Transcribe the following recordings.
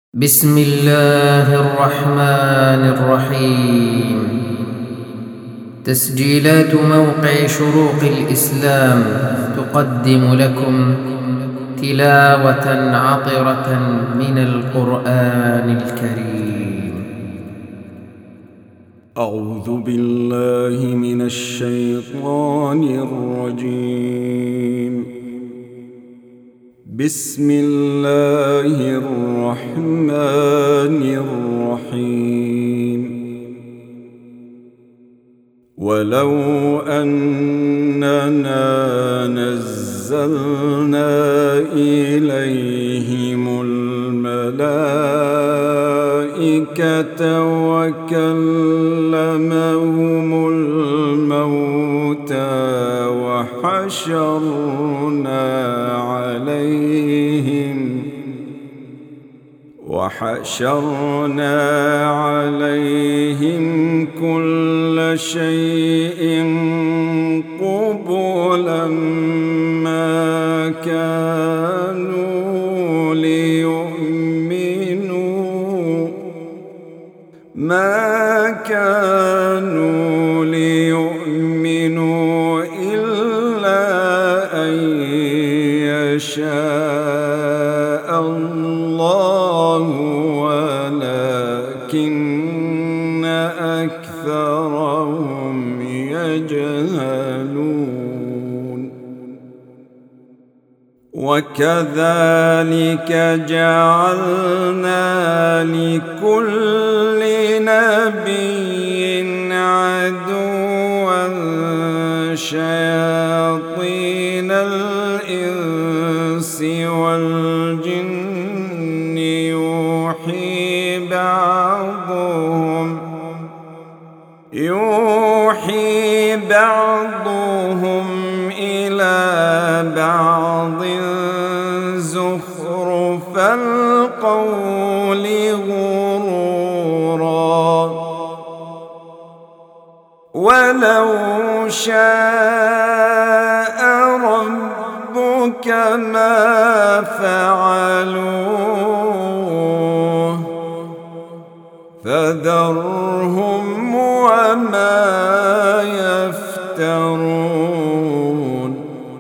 بسم الله الرحمن الرحيم. تسجيلات موقع شروق الإسلام تقدم لكم تلاوة عطرة من القرآن الكريم. أعوذ بالله من الشيطان الرجيم. بسم الله الرحمن الرحيم. ولو أننا نزلنا إليهم الملائكة وكلمهم الموتى وحشرنا عليهم كل شيء قبلا ما كانوا ليؤمنوا إلا أن يشاء الله ولكن أكثرهم يجهلون. وكذلك جعلنا لكل نبي عدوا شياطين الإنس والجن يوحي بعضهم إلى بعض زخرف القول غرورا. ولو شاء ربك ما فعلوه فذرهم وما يفترون.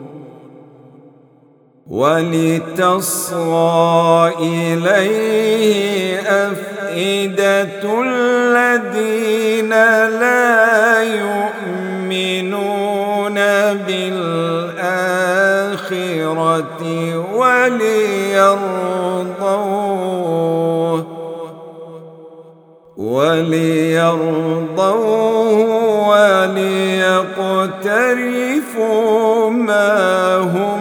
ولتصغى إليه أفئدة الذين لا يؤمنون بالآخرة وليرضوه وليقترفوا ما هم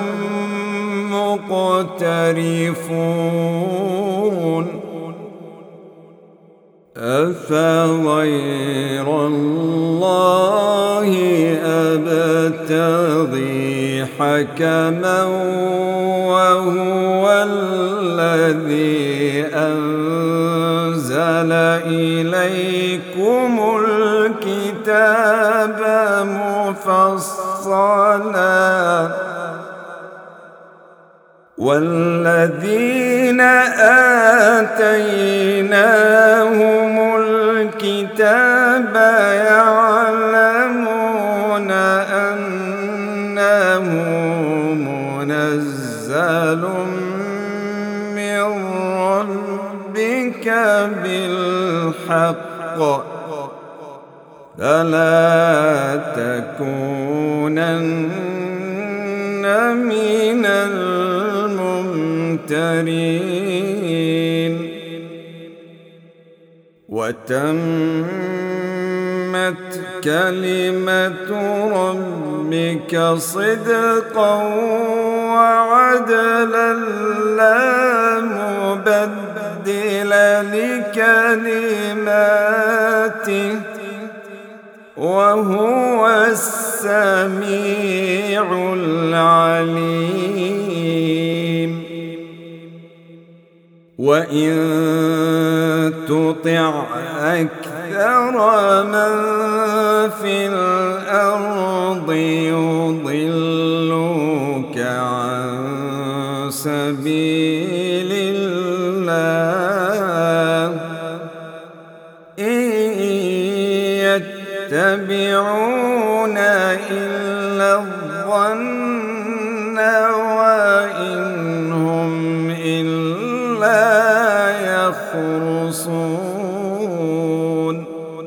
مقترفون. أفغير الله أبتغي حكما وهو الذي أنزل إليكم الكتاب مفصلا والذين آتيناهم الكتاب يعلمون أنه منزل من ربك بالحق فلا تكونن من الممترين. وتمت كلمة ربك صدقا وعدلا لا مبدل لكلماته وهو السميع العليم. وإن تطع أكثر من في الأرض يضلوك عن سبيل الله يتبعون إلا الظن وإن هم إلا يخرصون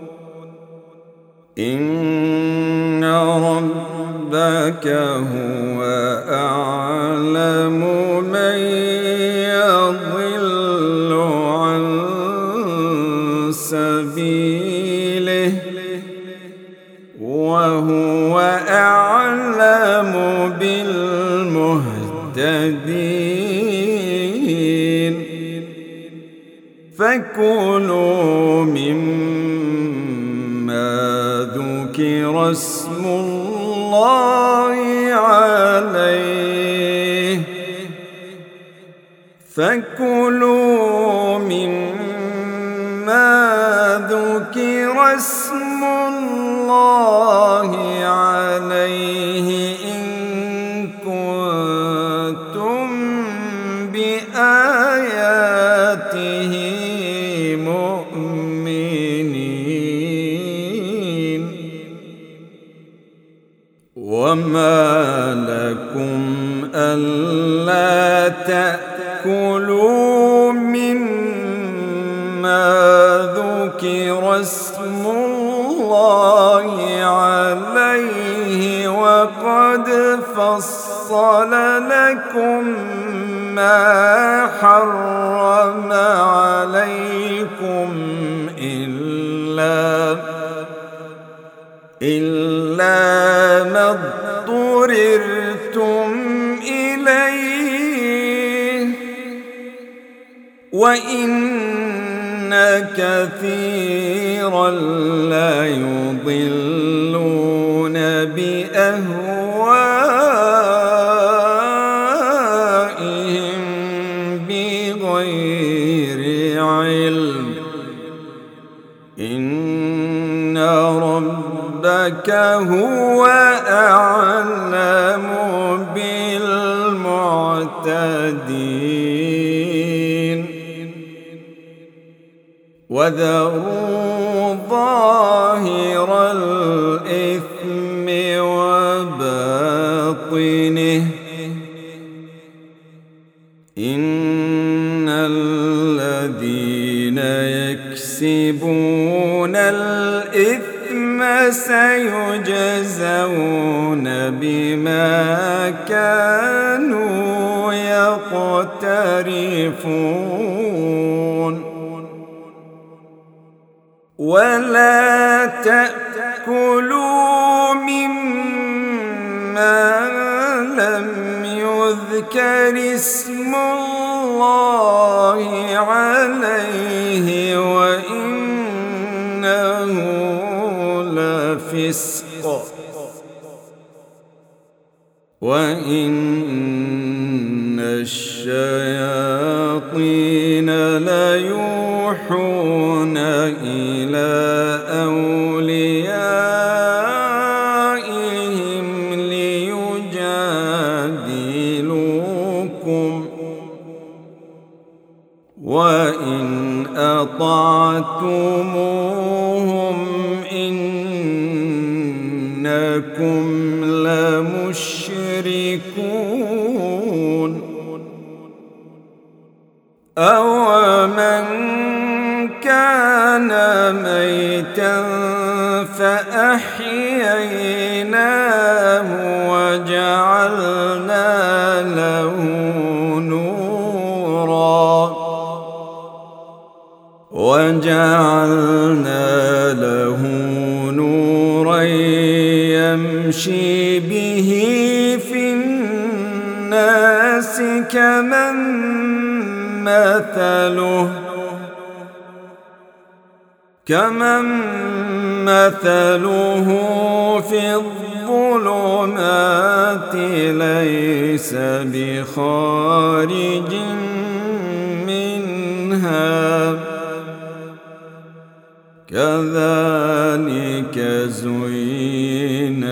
إن ربك هو أعلم من يضل عن سبيله وهو أعلم بالمهتدين فكلوا مما ذكر اسم الله عليه إن كنتم بآياته مؤمنين وما لكم ألا تأكلوا مما ذكر اسم الله عليه وقد فصل لكم ما حرم عليكم إلا ما اضطررتم إليه وإن كثيرا ليضلون بأهوائهم بغير علم إن ربك هو أعلم بالمعتدين وذروا ظاهر الإثم وباطنه إن الذين يكسبون الإثم سيجزون بما كانوا يقترفون ولا تأكلوا مما لم يذكر اسم الله عليه وإنه لفسق وإن الشياطين ليوحون إلى أوليائهم ليجادلوكم وإن أطعتموهم إنكم لمشركون أومن كان ميتا فأحييناه وجعلنا له نورا يمشي به في الناس كمن مثله في الظلمات ليس بخارج منها كذلك زين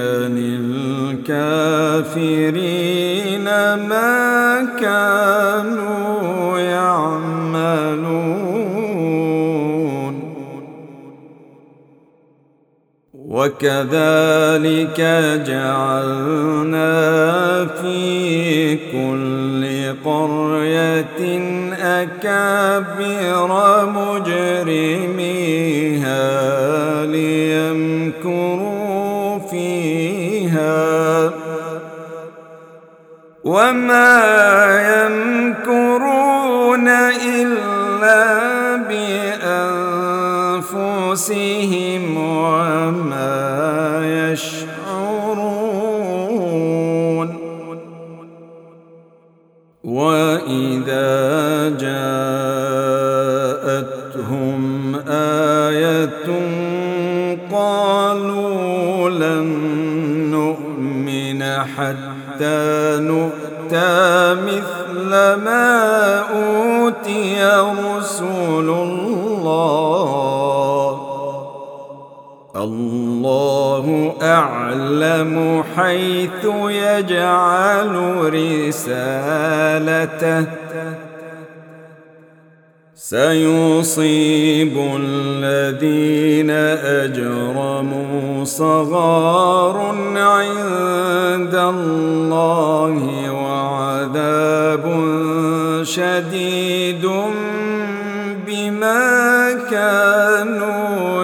للكافرين ما كانوا يعملون وكذلك جعلنا في كل قرية أكابر مجرميها ليمكروا فيها وما يمكرون إلا بأنفسهم وما يشعرون. وإذا جاءتهم آية قالوا لن نؤمن حتى نؤتى مثل ما أوتي رسل الله أعلم حيث يجعل رسالته سيصيب الذين أجرموا صغار عند الله وعذاب شديد بما كانوا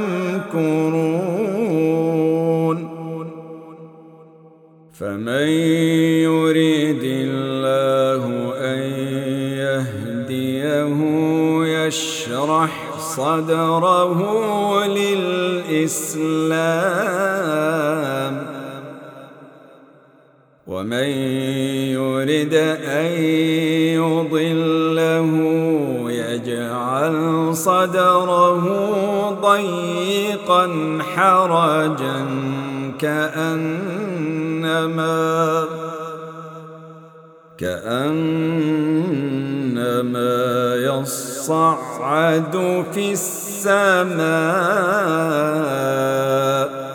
يمكرون. فمن يريد الله أن يهديه يشرح صدره للإسلام ومن يرد أن يضله يجعل صدره ضيقا حرجا كأنما يصعد في السماء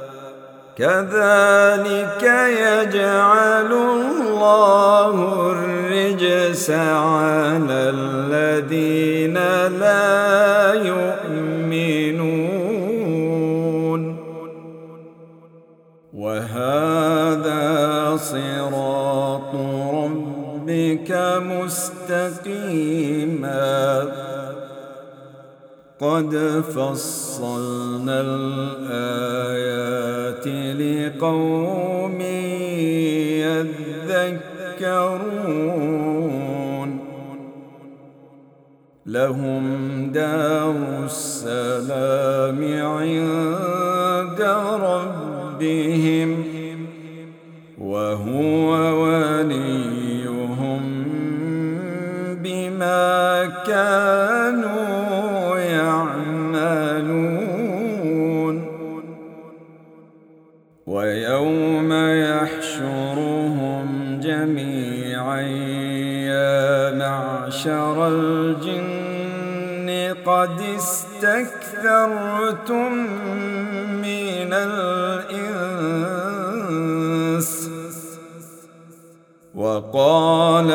كذلك يجعل الله الرجس على الذين لا يؤمنون. وهذا صراط ربك مستقيما قد فصلنا الآيات لقوم يذكرون. لهم دار السلام عند ربهم وهو وليهم بما كانوا يعملون. ويوم يحشرهم جميعا يا معشر الجن قد استكثرتم من الإنس وقال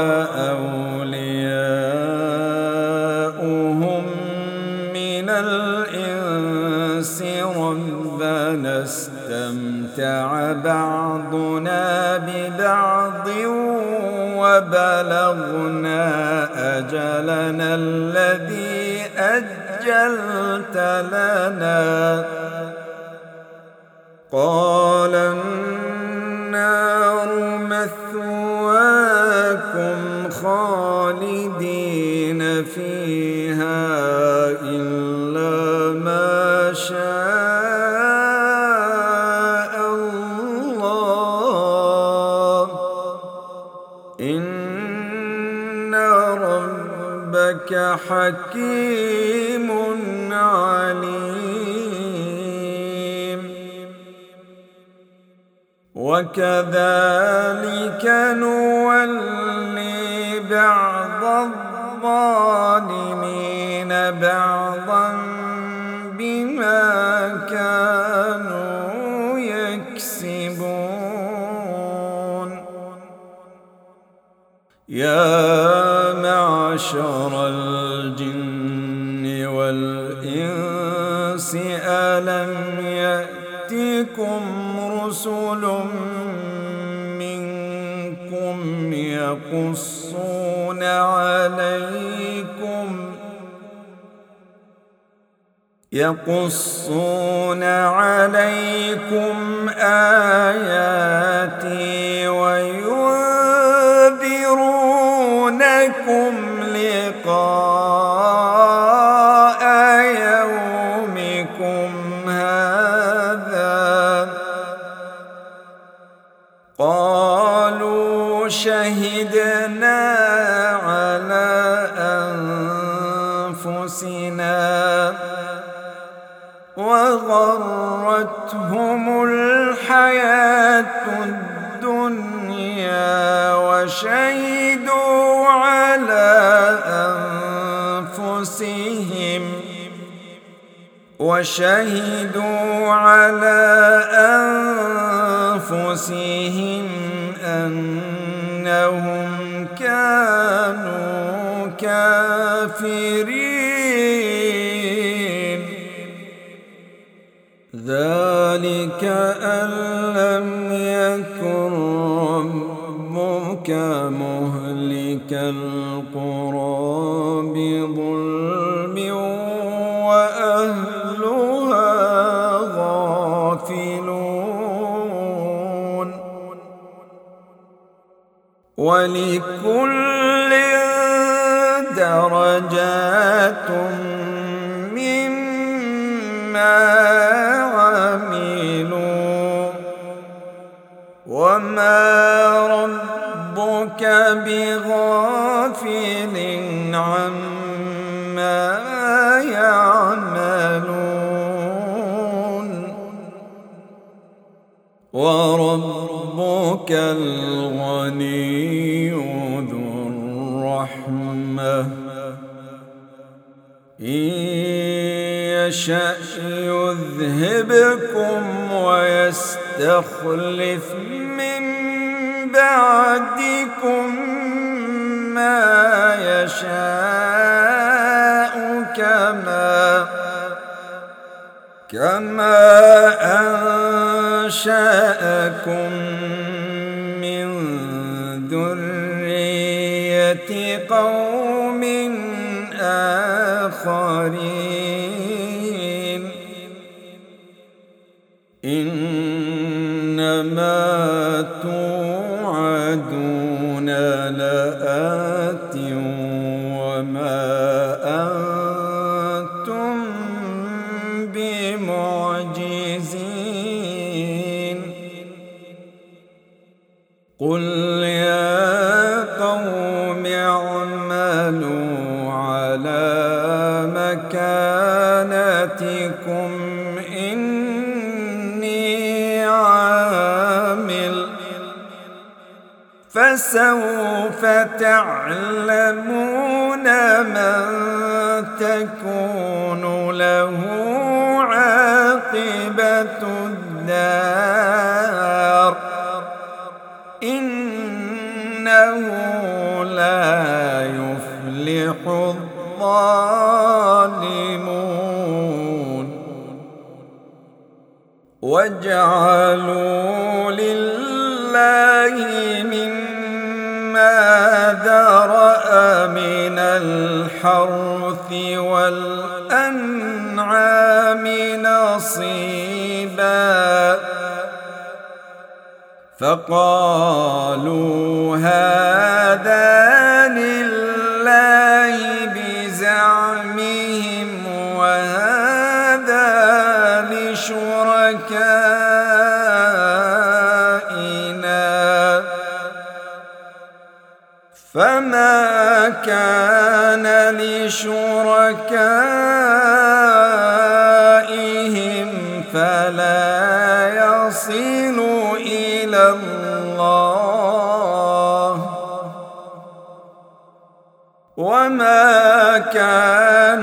أولياؤهم من الإنس ربنا استمتع بعضنا ببعض وبلغنا أجلنا الذي أجلت لنا قال النار مثواكم خالدين فيها إلا ما شاء الله إن ربك حكيم عليم. وكذلك نولي بعض الظالمين بعضا بما كانوا يكسبون. يا معشر الجن والإنس ألم يأتكم رسل منكم يقصون عليكم آياتي وينذرونكم لقاء يومكم هذا قالوا شهدنا على أنفسنا وغرتهم الحياة الدنيا وشهدوا على أنفسهم أنهم كانوا كافرين. ذلك أن لم يكن ربك مهلك القرى بظلم وأهلها غافلون. ولكل درجات مما عملوا وما ربك بغافل عما يعملون. وربك الغني ذو الرحمة إن يشأ يذهبكم ويستخلف من بعدكم ما يشاء كما أنشأكم من ذرية قوم آخرين. إنما توعدون لآت وما أنتم بمعجزين. قل يا قوم اعملوا على مكانتكم إني عامل فسوف تعلمون من تكون له عاقبة الدار إنه لا يفلح الظالمون. وجعلوا لله مما ذرأ من الحرث والأنعام نصيبا فقالوا هذا لله بزعمهم وهذا لشركائنا فما كان لشركائهم فلا يصل إلى الله وما كان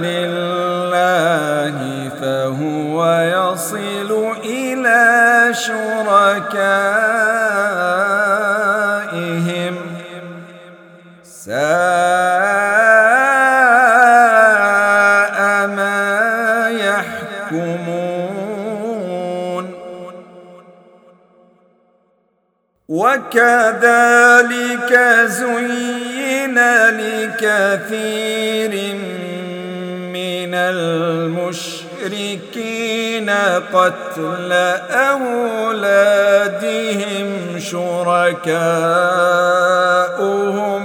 لله فهو يصل إلى شركائهم ساء ما يحكمون. وكذلك زين لكثير من المشركين قتل أولادهم شركاؤهم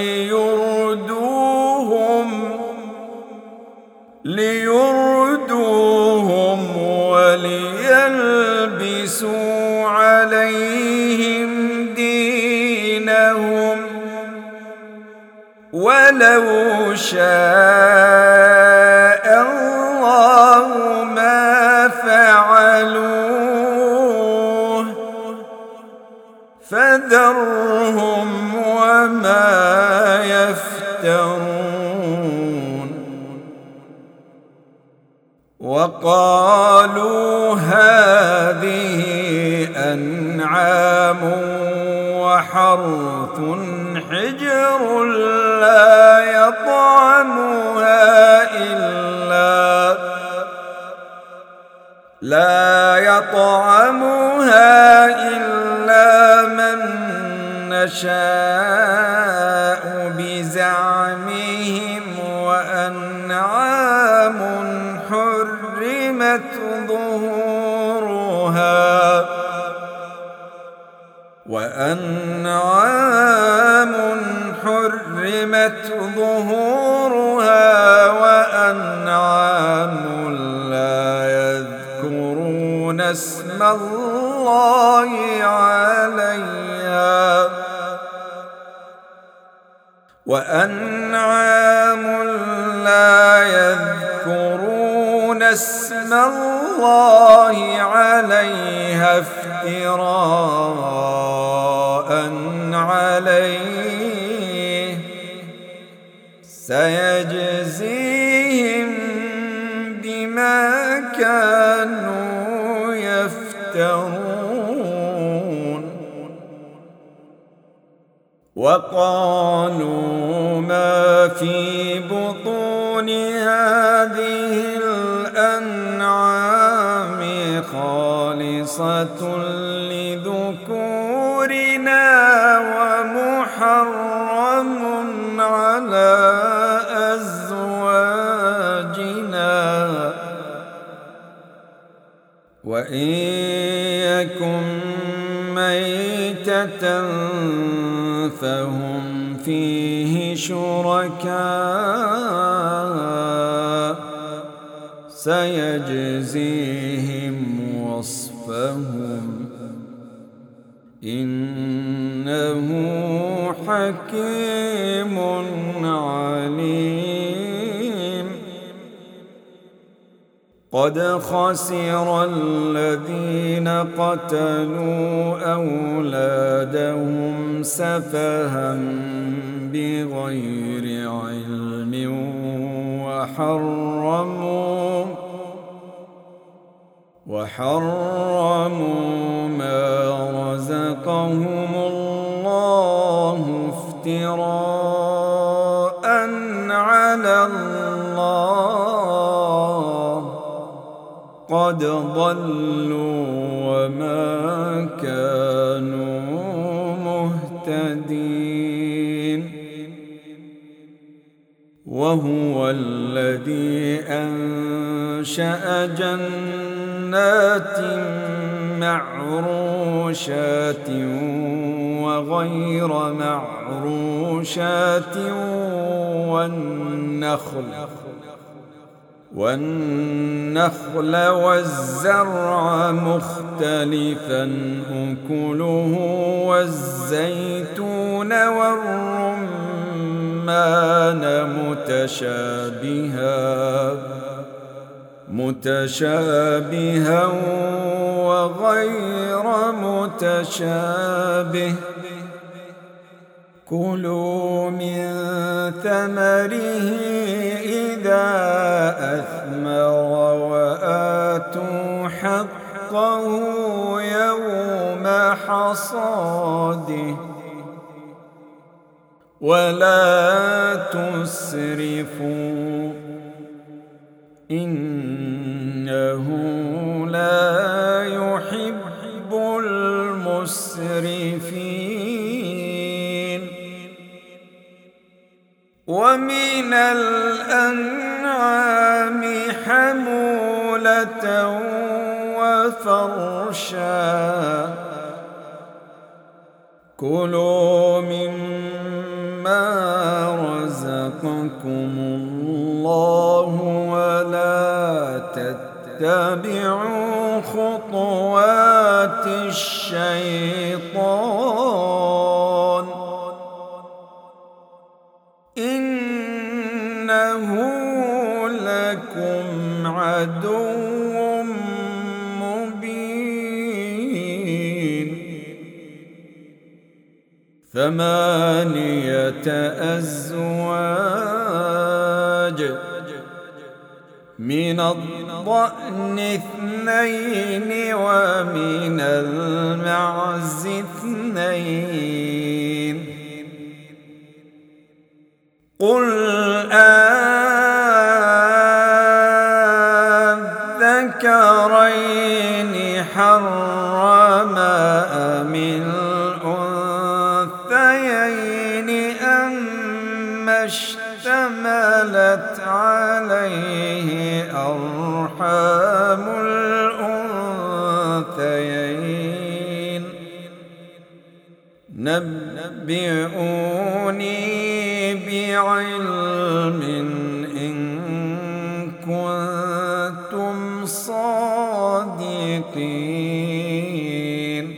ليردوهم وليلبسوا عليهم دينهم ولو شاء الله ما فعلوه فذرهم وما يفترون. وقالوا هذه أنعام وحرث حجر لا يطعمها إلا من نشاء بزعمهم وأنعام حرمت ظهورها وأنعام لا يذكرون اسم الله عليها افتراء عليه سيجزيهم بما كانوا يفترون. وقالوا ما في بطون هذه الأنعام خالصة لذكورنا ومحرم على أزواجنا وإن يكن ميتة فهم فيه شركاء سيجزيهم وصفهم إنه حكيم عليم. قد خسر الذين قتلوا أولادهم سفها بغير علم وحرموا ما رزقهم الله افتراء على الله قد ضلوا وما كانوا مهتدين. وهو الذي أنشأ جنات معروشات وغير معروشات والنخل والزرع مختلفا أكله والزيتون والرمان متشابها وغير متشابه كلوا من ثمره إذا أثمر وآتوا حقه يوم حصاده ولا تسرفوا إنه لا يحب المسرفين. ومن الأنعام حمولة وفرشا كلوا مما رزقكم الله ولا تتبعوا خطوات الشيطان إنه لكم عدو مبين 8 أزواج من الضأن 2 ومن المعز 2 قل أذكرين حرم أم الأنثيين أما اشتملت عليه أرحام الأنثيين نبئوني بعلم إن كنتم صادقين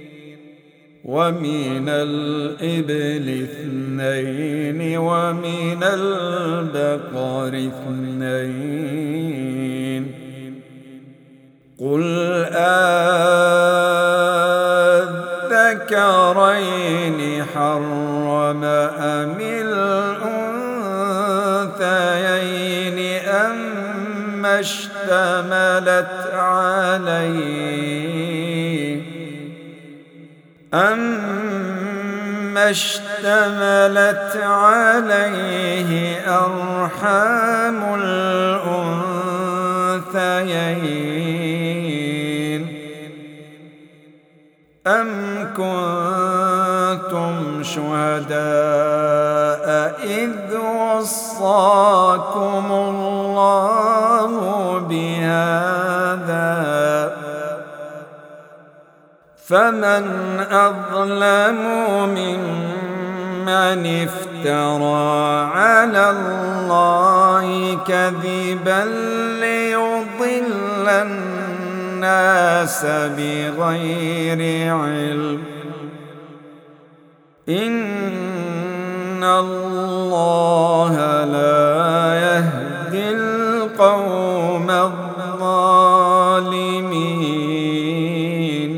ومن الإبل 2 ومن البقر 2 قل أذكرين حرم أم الأنثيين أما اشتملت عليه أرحام الأنثيين أم كنتم شهداء إذ وصاكم الله بهذا فمن أظلم ممن افترى على الله كذبا ليضل الناس بغير علم إن الله لا يهدي القوم الظالمين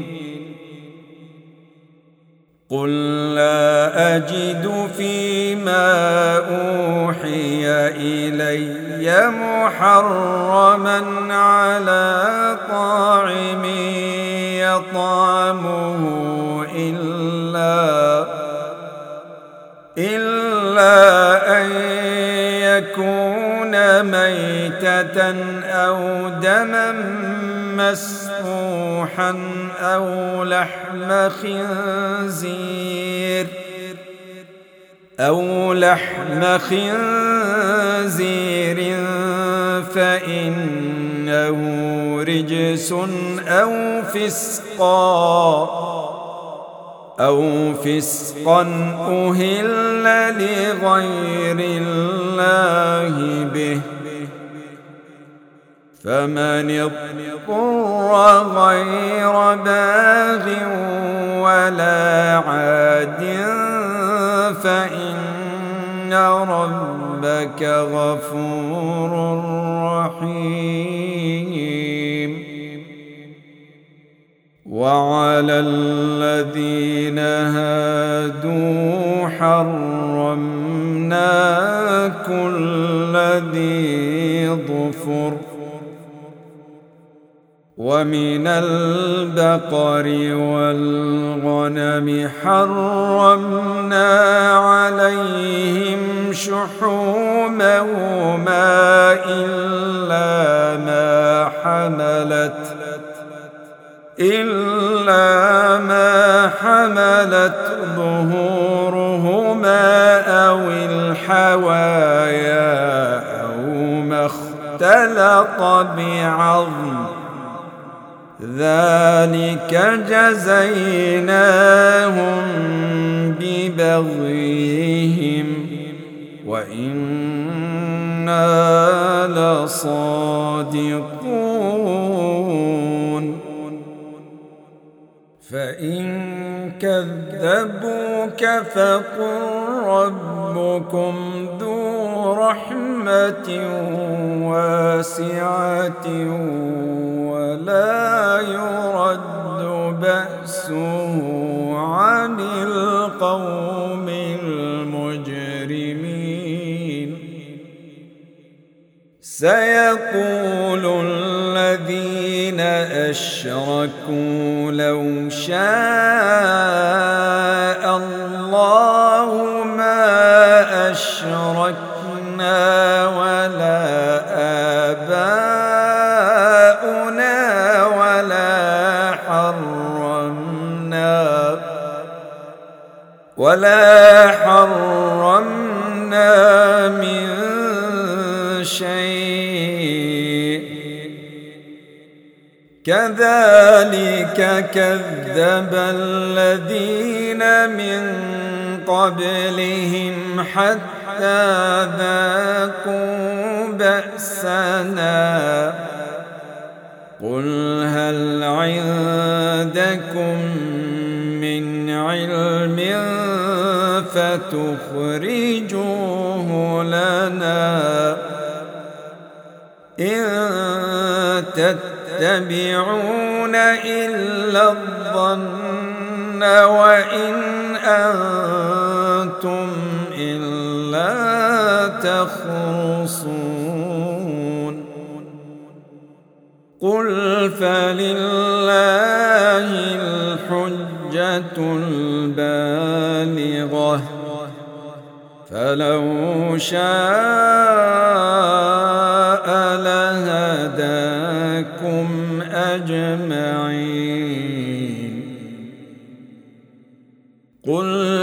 قل لا أجد فيما أوحي إلي محرما على طاعم يطعمه إلا أن يكون ميتة أو دما مسفوحا أو لحم خنزير فإنه رجس أو فسقا أهل لغير الله به فمن اضطر غير باغ ولا عاد فإن ربك غفور رحيم وعلى الذين هادوا حرمنا كل ذي ظفر ومن البقر والغنم حرمنا عليهم شحومهما إلا ما حملت ظهورهما أو الحوايا اختلط بعظم ذلك جزيناهم ببغيهم وإنا لصادقون فإن كذبوك فقل ربكم ذو رحمة واسعة ولا يرد بأسه عن القوم المجرمين سيقول الذين أشركوا لو شاء الله ما أشركنا ولا آباؤنا ولا حرمنا من شيء كذلك كذب الذين من قبلهم حتى ذاقوا بأسنا قل هل عندكم من علم فتخرجوه لنا إن تتبعون إلا الظن وإن أنتم إلا تخرصون قل فلله الحجة البالغة فلو شاء لهداكم أجمعين قل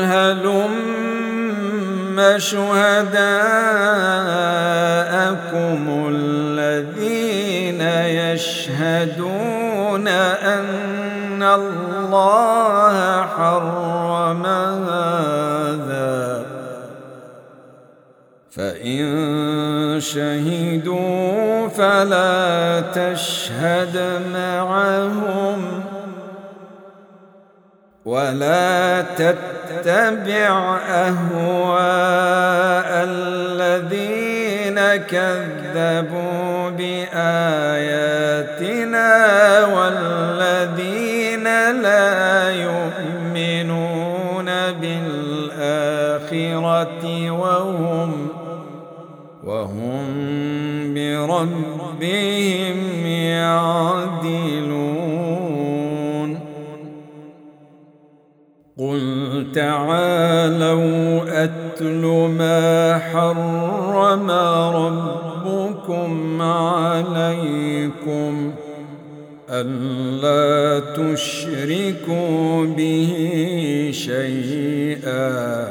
هلم شهداءكم الذين يشهدون أن الله حرم هذا فإن شهدوا فلا تشهد معهم ولا تتبع أهواء الذين كذبوا بآياتنا والذين لا يؤمنون بالآخرة وهم بربهم يعدلون قل تعالوا أتل ما حرم ربكم عليكم ألا تشركوا به شيئا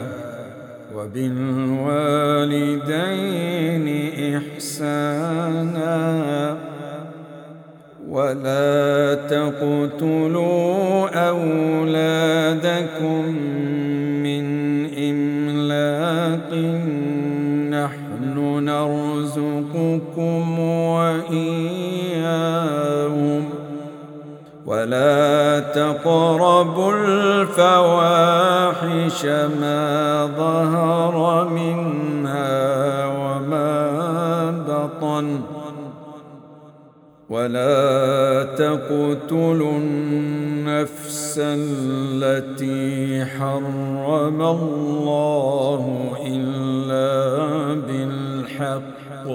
وبالوالدين إحسانا ولا تقتلوا أولادكم من إملاق نحن نرزقكم وإياهم ولا تقربوا الفواحش ما ظهر منها وما بطن ولا تقتلوا النفس التي حرم الله إلا بالحق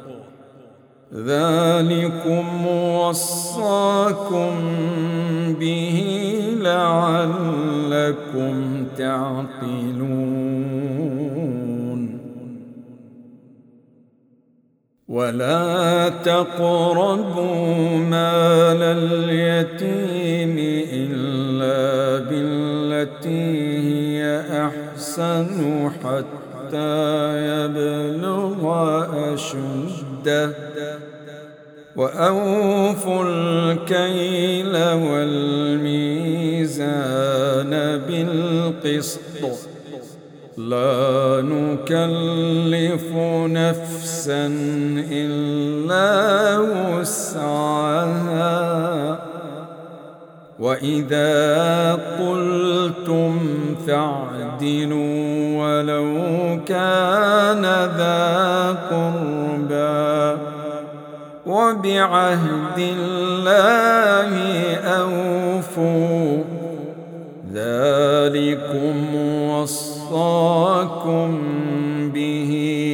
ذلكم وصاكم به لعلكم تعقلون ولا تقربوا مال اليتيم إلا بالتي هي أحسن حتى يبلغ أشده وأوفوا الكيل والميزان بالقسط لا نكلف نفسا إلا وسعها وإذا قلتم فاعدلوا ولو كان ذا قربى وبعهد الله أوفوا ذلكم وصاكم به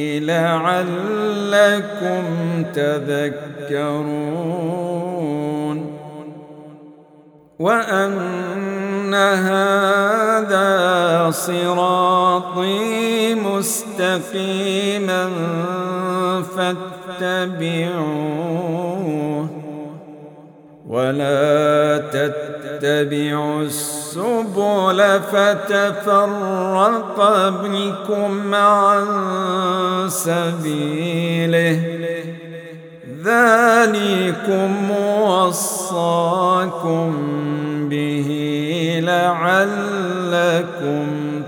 لعلكم تذكرون وأن هذا صراطي مستقيما فاتبعوه ولا تتبعوا السبل فتفرق بكم عن سبيله ذلكم وصاكم به لعلكم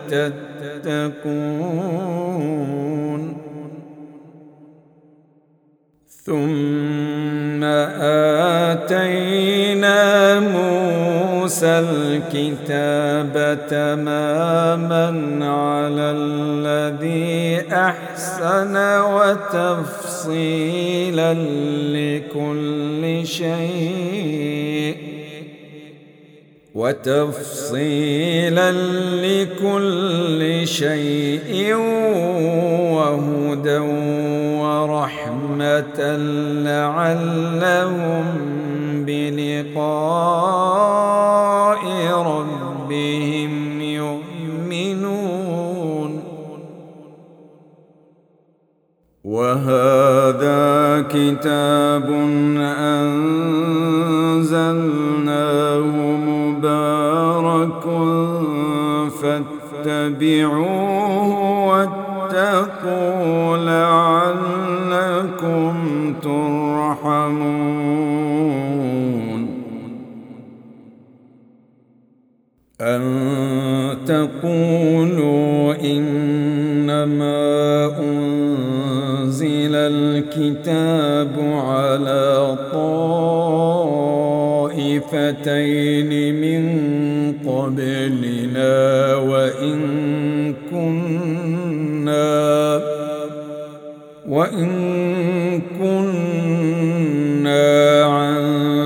تتقون ثم آتينا موسى الكتاب تماما على الذي أحسن وتفصيلا لكل شيء وهدى ورحمة لعلهم بلقاء ربهم يؤمنون وهذا كتاب أنزلناه مبارك فاتبعوه واتقوا لعلكم ترحمون أن تقولوا إنما أنزل الكتاب على طائفتين من قبلنا وإن كنا عن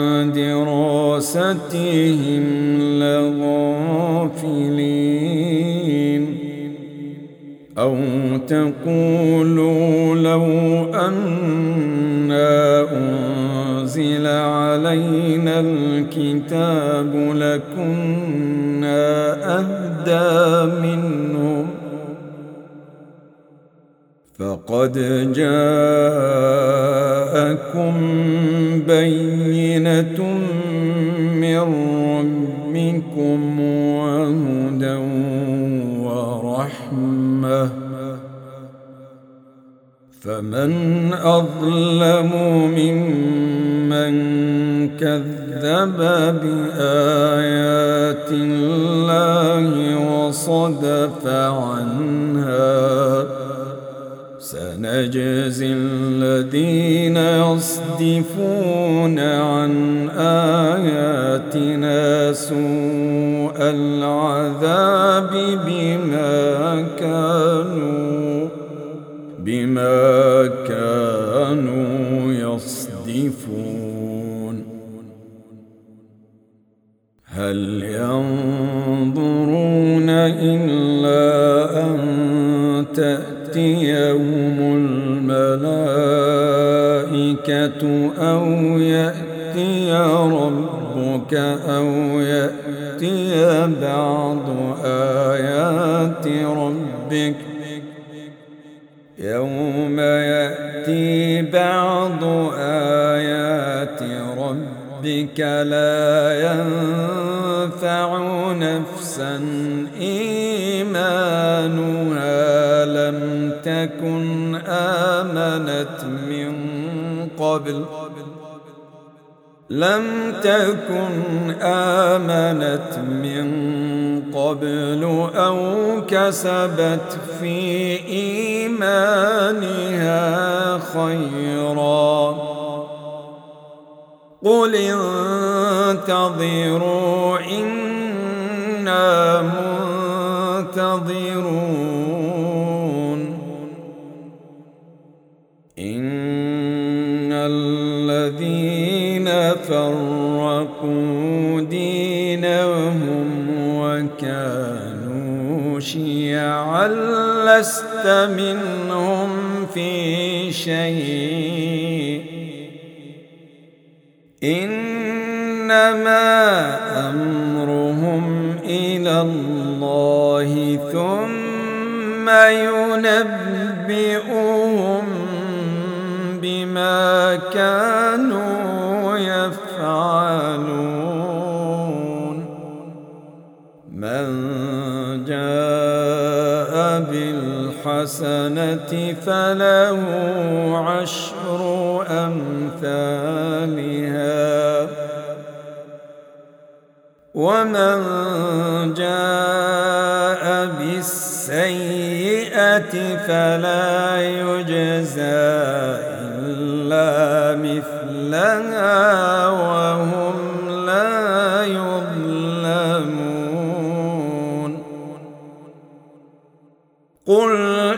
دراستهم لغافلين أو تقولوا لو أنا أنزل علينا الكتاب لكنا أهدى منهم فقد جاءكم بينة من ربكم وهدى ورحمة فمن أظلم ممن كذب بآيات الله وصدف عنها سنجزي الذين يصدفون عن آياتنا سوء العذاب بما كانوا يصدفون هل ينظرون إلا أن تأتيهم الملائكة أو يأتي ربك أو يأتي بعض آيات ربك يوم يأتي بعض آيات ربك لا ينفع نفسا إيمانها لم تكن آمنت من قبل أو كسبت في إيمانها خيرا قل انتظروا إنا منتظرون إن الذين فرقوا دينهم وكانوا شيعا لست منهم في شيء إنما أمرهم إلى الله ثم ينبئهم بما كانوا يفعلون من جاء بالحسنة فله عشر أمثالها ومن جاء بالسيئة فلا يجزى إلا مثلها وهم لا يظلمون قل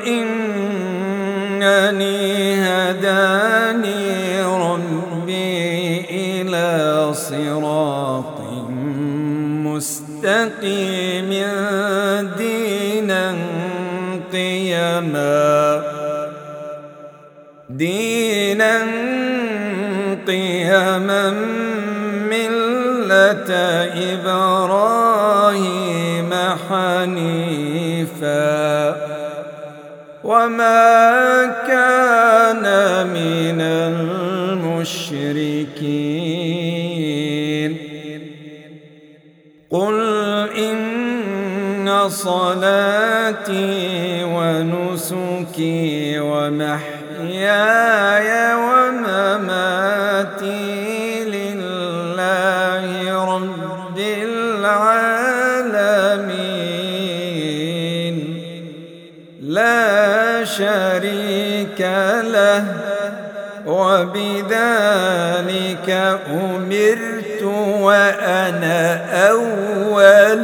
إنني هداني ربي إلى صراط مستقيم دينا قيما ملة إبراهيم حنيفا وما كان من المشركين قل إن صلاتي ونسكي ومحياي ومماتي لله رب العالمين لا شريك له وبذلك أمرت وأنا أول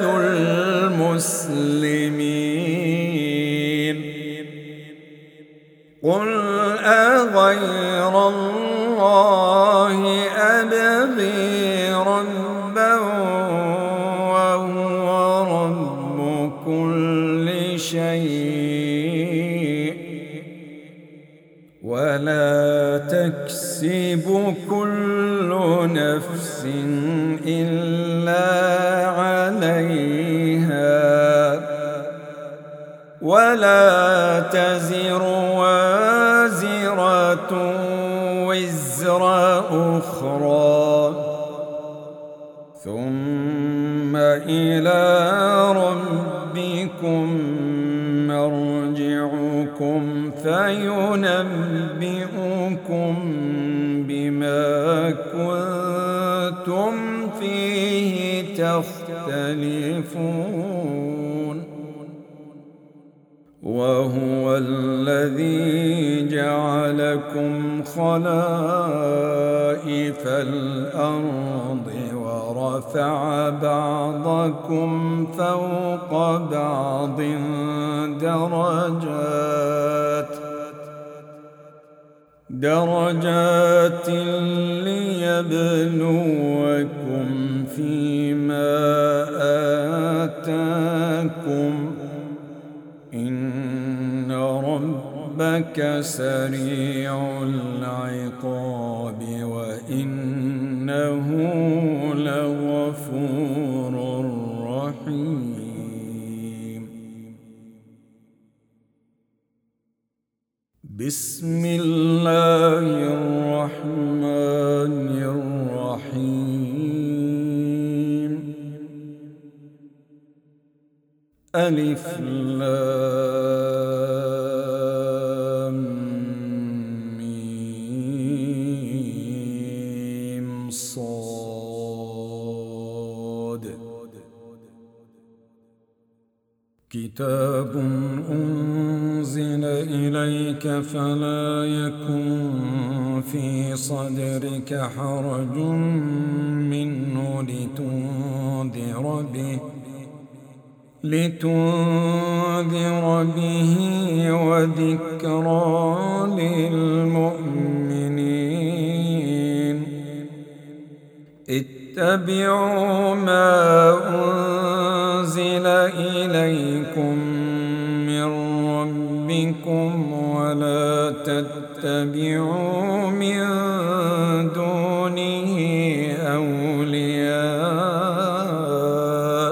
المسلمين قل أغير الله أبغي ربا وهو رب كل شيء ولا تكسب كل نفس إلا عليها ولا تزر وازرة وزر أخرى ثم إلى ربكم مرجعكم فينبئكم بما كنتم فيه تختلفون وهو الذي جعلكم خلائف الأرض ورفع بعضكم فوق بعض درجات ليبلوكم فيما آتاكم إن ربك سريع العقاب وإنه لغفور رحيم بسم الله الرحمن الرحيم ألف لام كتاب أنزل إليك فلا يكن في صدرك حرج منه لتنذر به وذكرى للمؤمنين. اتبعوا ما أنزل إليكم من ربكم ولا تتبعوا من دونه أولياء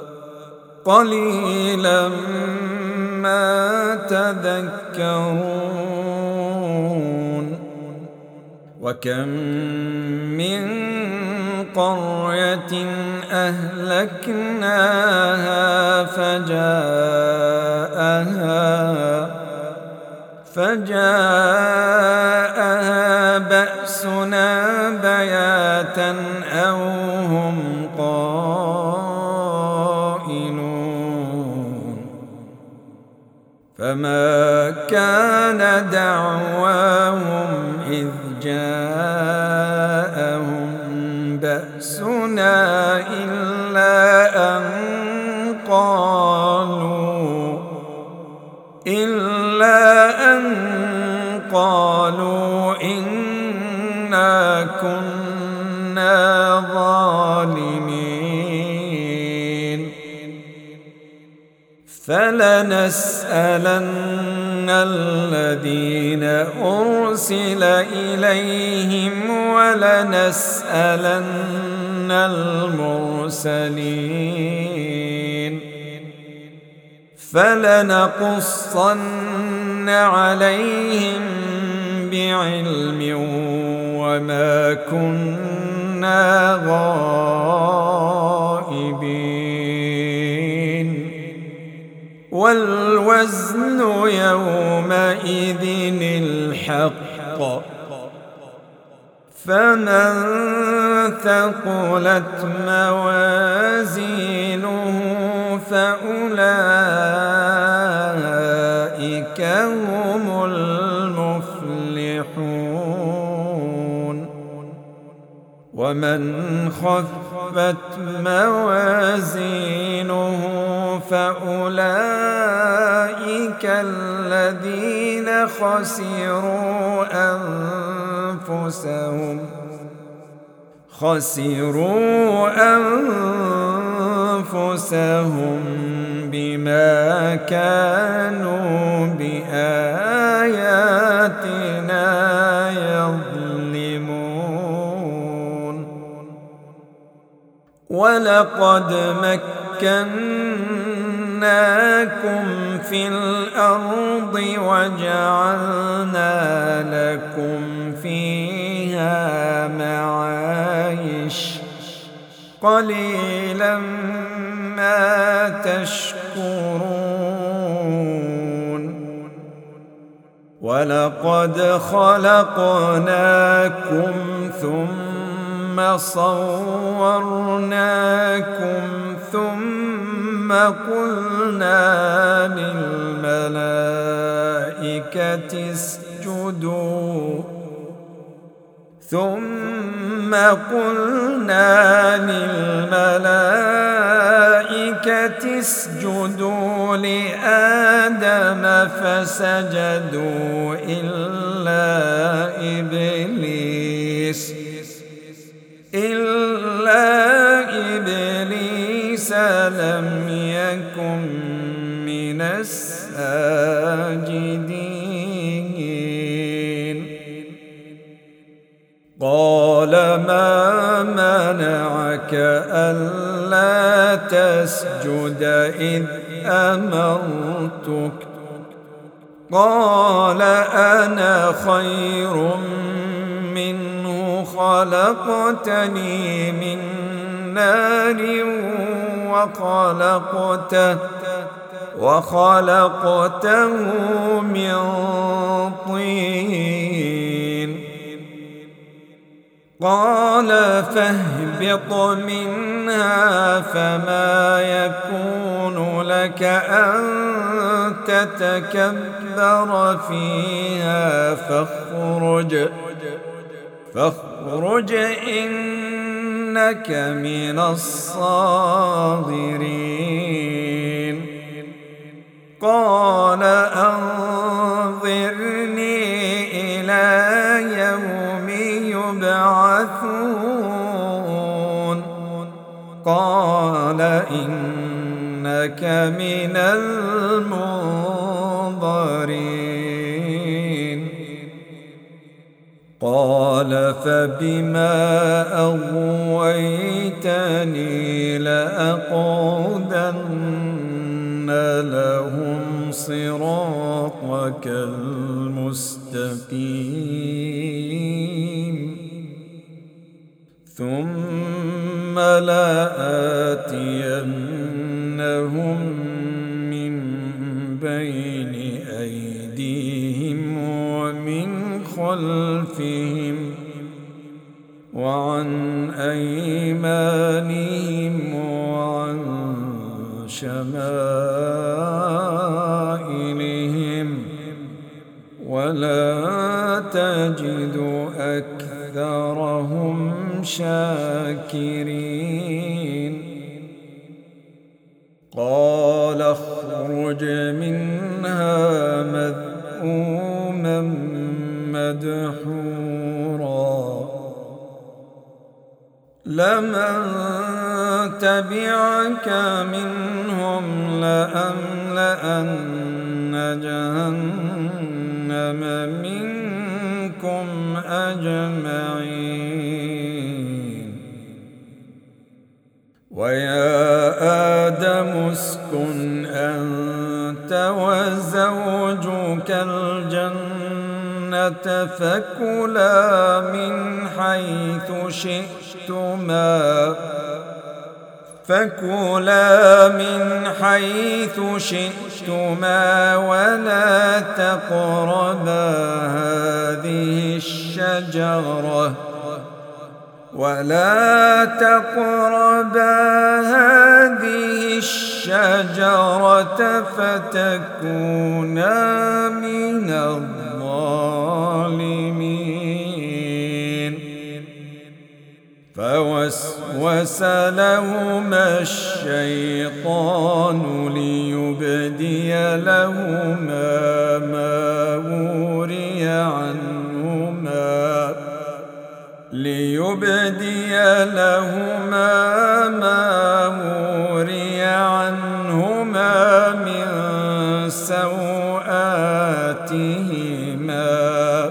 قليلا ما تذكرون. وكم من قرية أهلكناها فجاءها بأسنا بياتا أو هم قائلون. فما كان دعواهم إذ جاءهم بأسنا إلا أن قالوا إنا كنا ظالمين. فلنسألن الذين أرسل إليهم ولنسألن المرسلين. فلنقصن عليهم بعلم وما كنا غائبين. والوزن يومئذ الحق فمن ثقلت موازينه فأولئك هم المفلحون. ومن خفت موازينه فأولئك الذين خسروا أنفسهم بما كانوا بآياتنا يظلمون. ولقد مكناكم في الأرض وجعلنا لكم فيها معايش قليلا ما تشكرون. ولقد خلقناكم ثم صورناكم ثم قلنا للملائكة اسجدوا لآدم فسجدوا إلا إبليس لم يكن من الساجدين. قال ما منعك ألا تسجد إذ أمرتك؟ قال أنا خير منه خلقتني من نار وخلقته من طين. قال فاهبط منها فما يكون لك أن تتكبر فيها فاخرج إنك من الصاغرين قال أنظرني إلى يوم يبعثون قال إنك من المنظرين قال فبما أغويتني لأقعدن لهم صراطك المستقيم ثم لآتينهم من بين أيديهم ومن خلفهم وعن أيمانهم وعن شمائلهم ولا تجد أكثرهم شاكرين قال اخرج منها مذءوما مدحورا لمن تبعك منهم لأملأن جهنم منكم أجمعين ويا آدم اسكن أنت وزوجك الجنة فكلا من حيث شئتما ولا تقربا هذه الشجرة فتكونا من الظالمين فوسوس لهما الشيطان ليبدي لهما ما وري عنهما من سوآتهما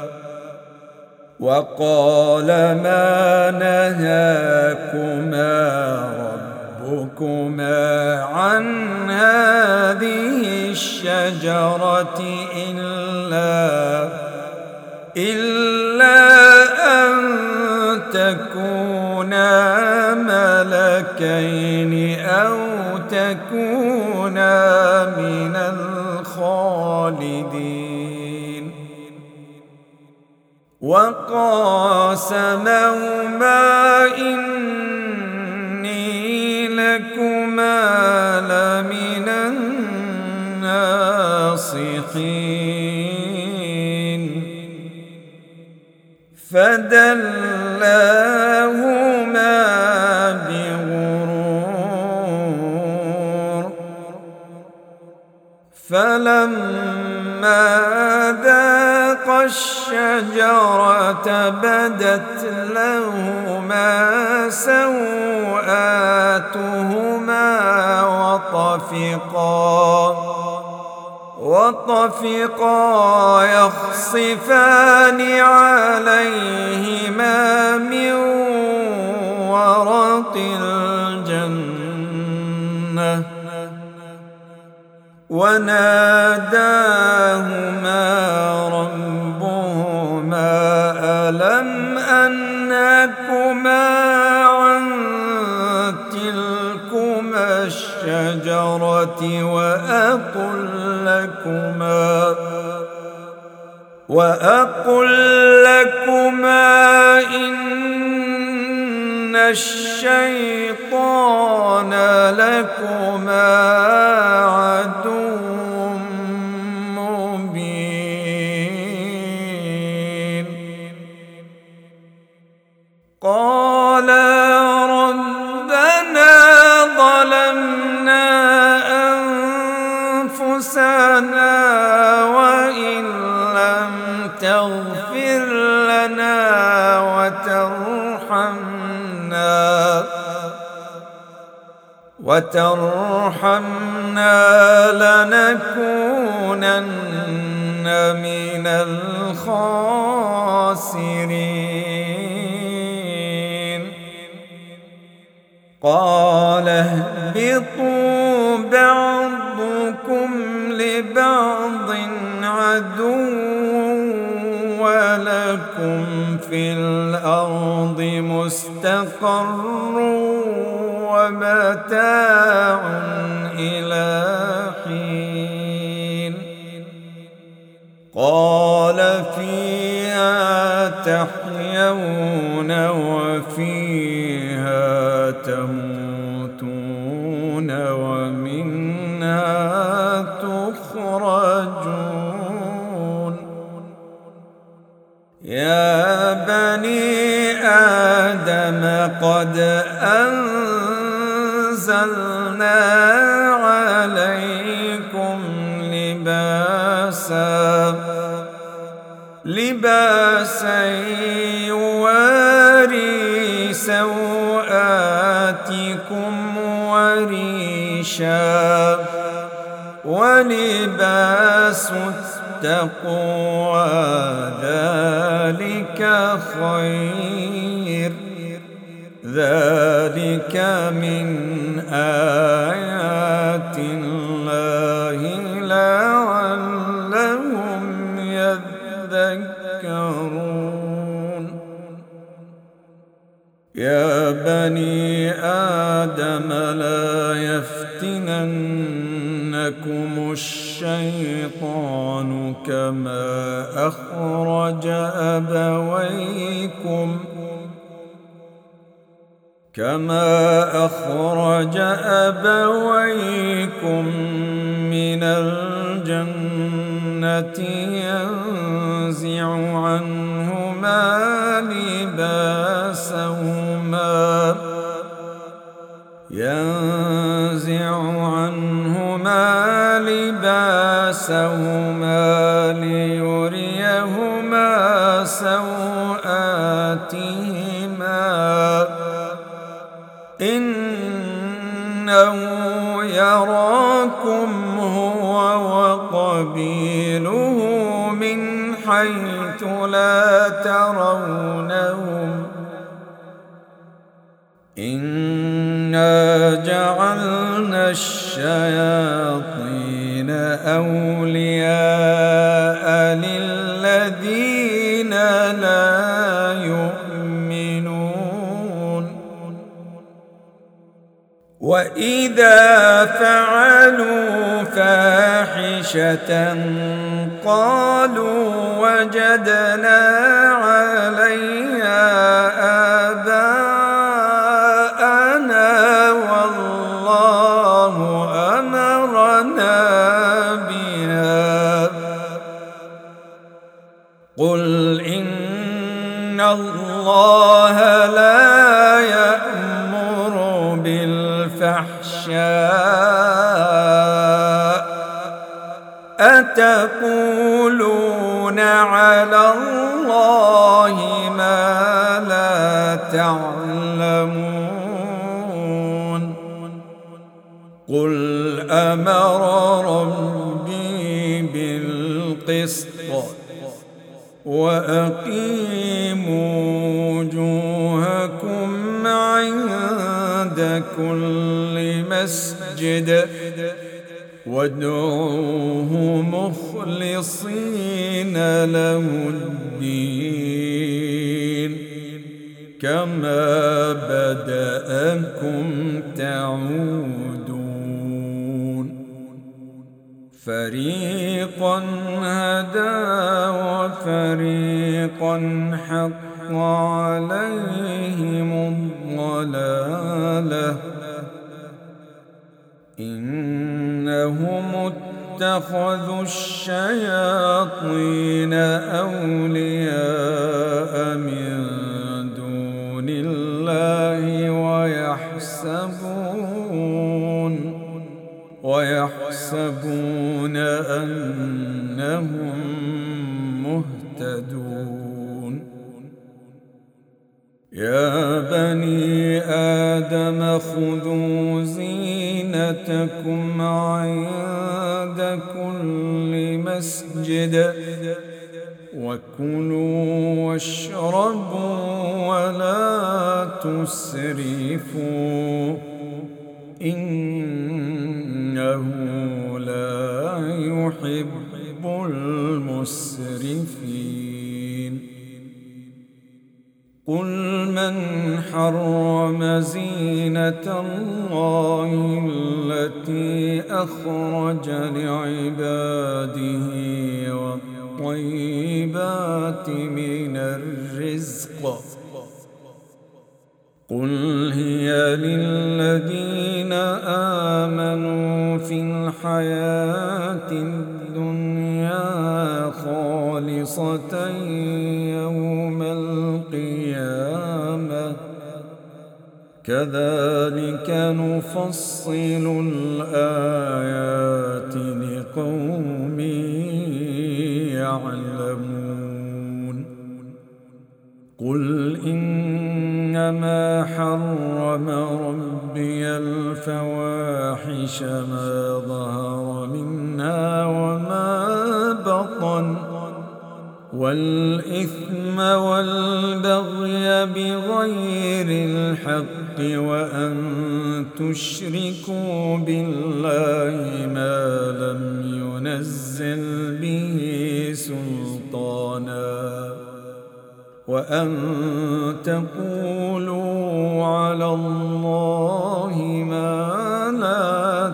وقال ما نهاكما ربكما عن هذه الشجرة إلا أن تكونا ملكين أو تكونا من الخالدين وقاسمهما إني لكما لمن الناصحين فدلاهما بغرور فلما ذاقا الشجرة بدت لهما سوآتهما وطفقا يخصفان عليهما من ورق الجنة وناداهما ربهما ألم أنهكما عن تلكما الشجرة وأقل لكما إني الشيطان لكما عدو مبين. قال ربنا ظلمنا أنفسنا وإن لم تغفر لنا وترحمنا لنكونن من الخاسرين. قال اهبطوا بعضكم لبعض عدو ولكم في الأرض مستقر ومتاع إلى حين. قال فيها تحيون وفيها تموتون ومنها تخرجون. يا بني آدم قد أنزلنا عليكم لباسا يواري سوآتكم وريشا ولباس التقوى ذلك خير. ذلك من آيات الله لعلهم يذكرون. يا بني آدم لا يفتننكم الشيطان كما أخرج أبويكم من الجنة ينزع عنهما لباسهما ليريهما سوآتهما إنه يراكم هو وقبيله من حيث لا ترونهم إنا جعلنا الشياطين أولياء للذين لا يؤمنون. وإذا فعلوا فاحشة قالوا وجدنا عليها آباءنا والله أمرنا بها. قل إن الله لا يأمر بالفحشاء أتقولون على الله ما لا تعلمون. قل أمر ربي بالقسط وأقيموا وجوهكم عند كل مسجد وادعوه مخلصين له الدين كما بدأكم تعودون فريقا هدى وفريقا حق عليهم الضلالة إنهم اتخذوا الشياطين أولياء من دون الله ويحسبون أنهم مهتدون. يا بني آدم خذوا زينتكم عند كل مسجد وكلوا واشربوا ولا تسرفوا إنه لا يحب المسرفين. قل من حرم زينة الله التي أخرج لعباده والطيبات من الرزق قل هي للذين آمنوا في الحياة الدنيا خالصة يوم القيامة كذلك نفصل الآيات لقوم يعلمون. قل إنما حرم ربي الفواحش ما ظهر منها وما بطن والإثم والبغي بغير الحق وأن تشركوا بالله ما لم ينزل به سلطانا وأن تقولوا على الله ما لا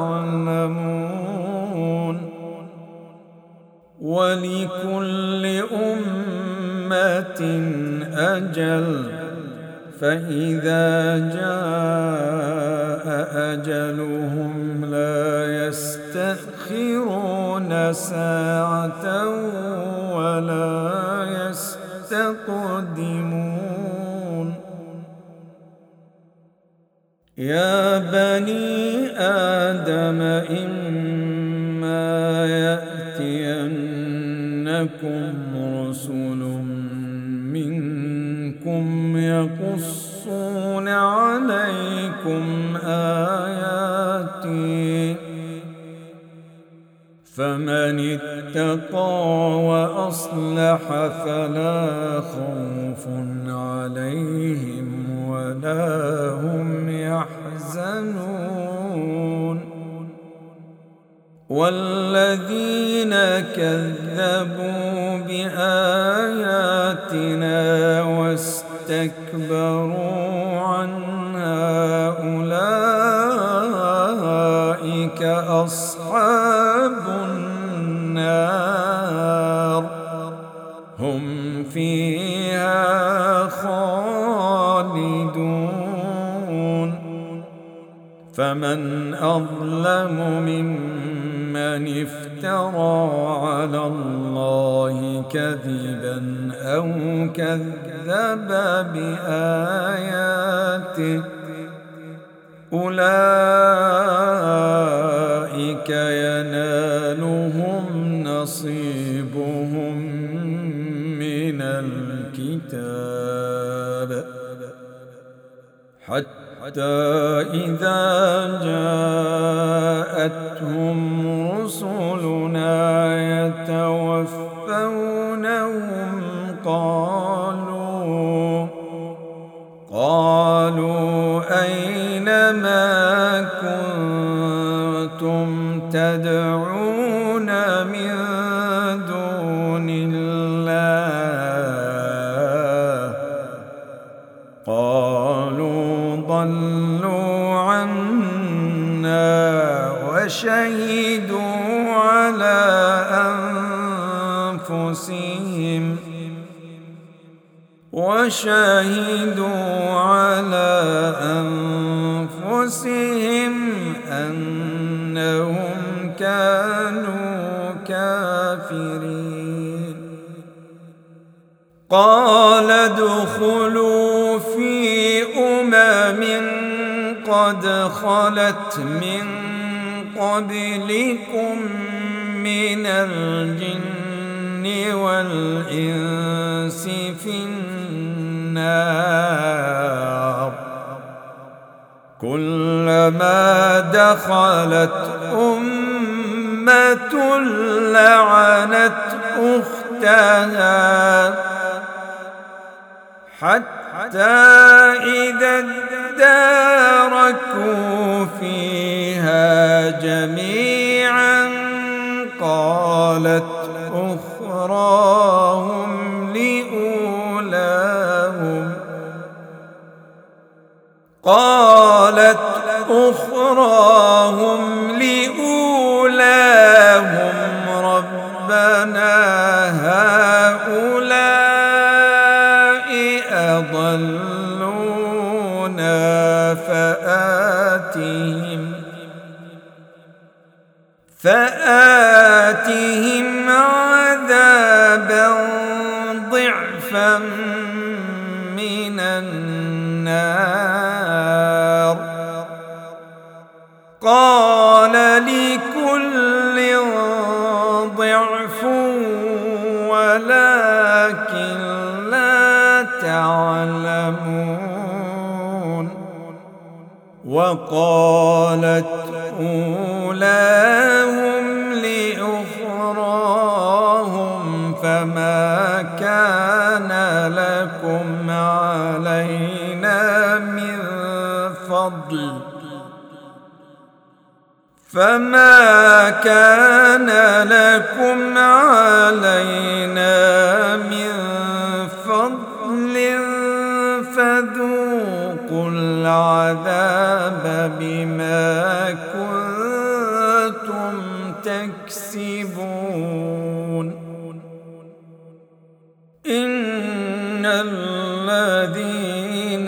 تعلمون. ولكل أمة أجل فإذا جاء أجلهم لا يستأخرون ساعة ولا يستقدمون. يا بني آدم إما يأتينكم رسل منكم يقصون عليكم آياتي فمن اتقى وأصلح فلا خوف عليهم ولا هم يحزنون. والذين كذبوا بآياتنا واستكبروا عنها أولئك أصحاب النار هم فيها خالدون. فمن أظلم ممن افترى على الله كذبا أو كذب بآياته أولئك ينالهم نصيبهم من الكتاب حتى إذا جاءتهم رسلنا يتوفونهم قالوا أين ما كنتم تدعون من دون الله قالوا ضلوا عنا وشهدوا وشهدوا على أنفسهم أنهم كانوا كافرين. قال ادخلوا في قد خلت من قبلكم من الجن والإنس في النار، كلما دخلت أمة لعنت أختها حتى إذا اداركوا فيها جميعا قالت أخراهم لأولاهم ربنا هؤلاء أضلونا فآتهم عذابا ضعفا من النار. قال لكل ضعف ولكن لا تعلمون. وقالت أولاهم لأخراهم فما كان لكم علينا من فضل فذوقوا العذاب بما كنتم تكسبون. إن الذين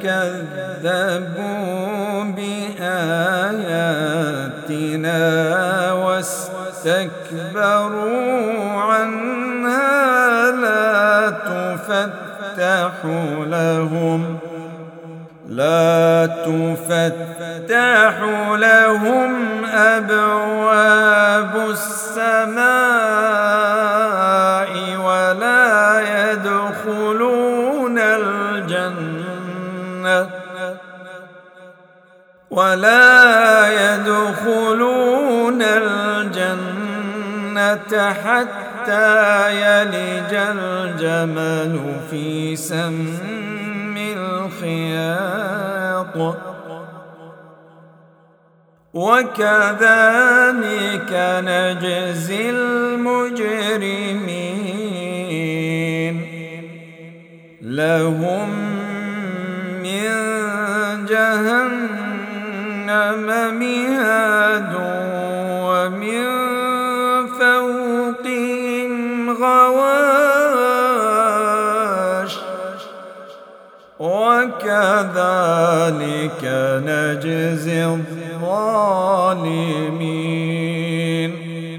كذبوا بآياتنا واستكبروا عنها لا تفتح لهم أبواب السماء ولا يدخلون الجنة حتى يلج الجمل في سم الخياط. وكذلك نجزي المجرمين. لهم من جهنم مهاد ومن فوقهم غواش وكذلك نجزي الظالمين.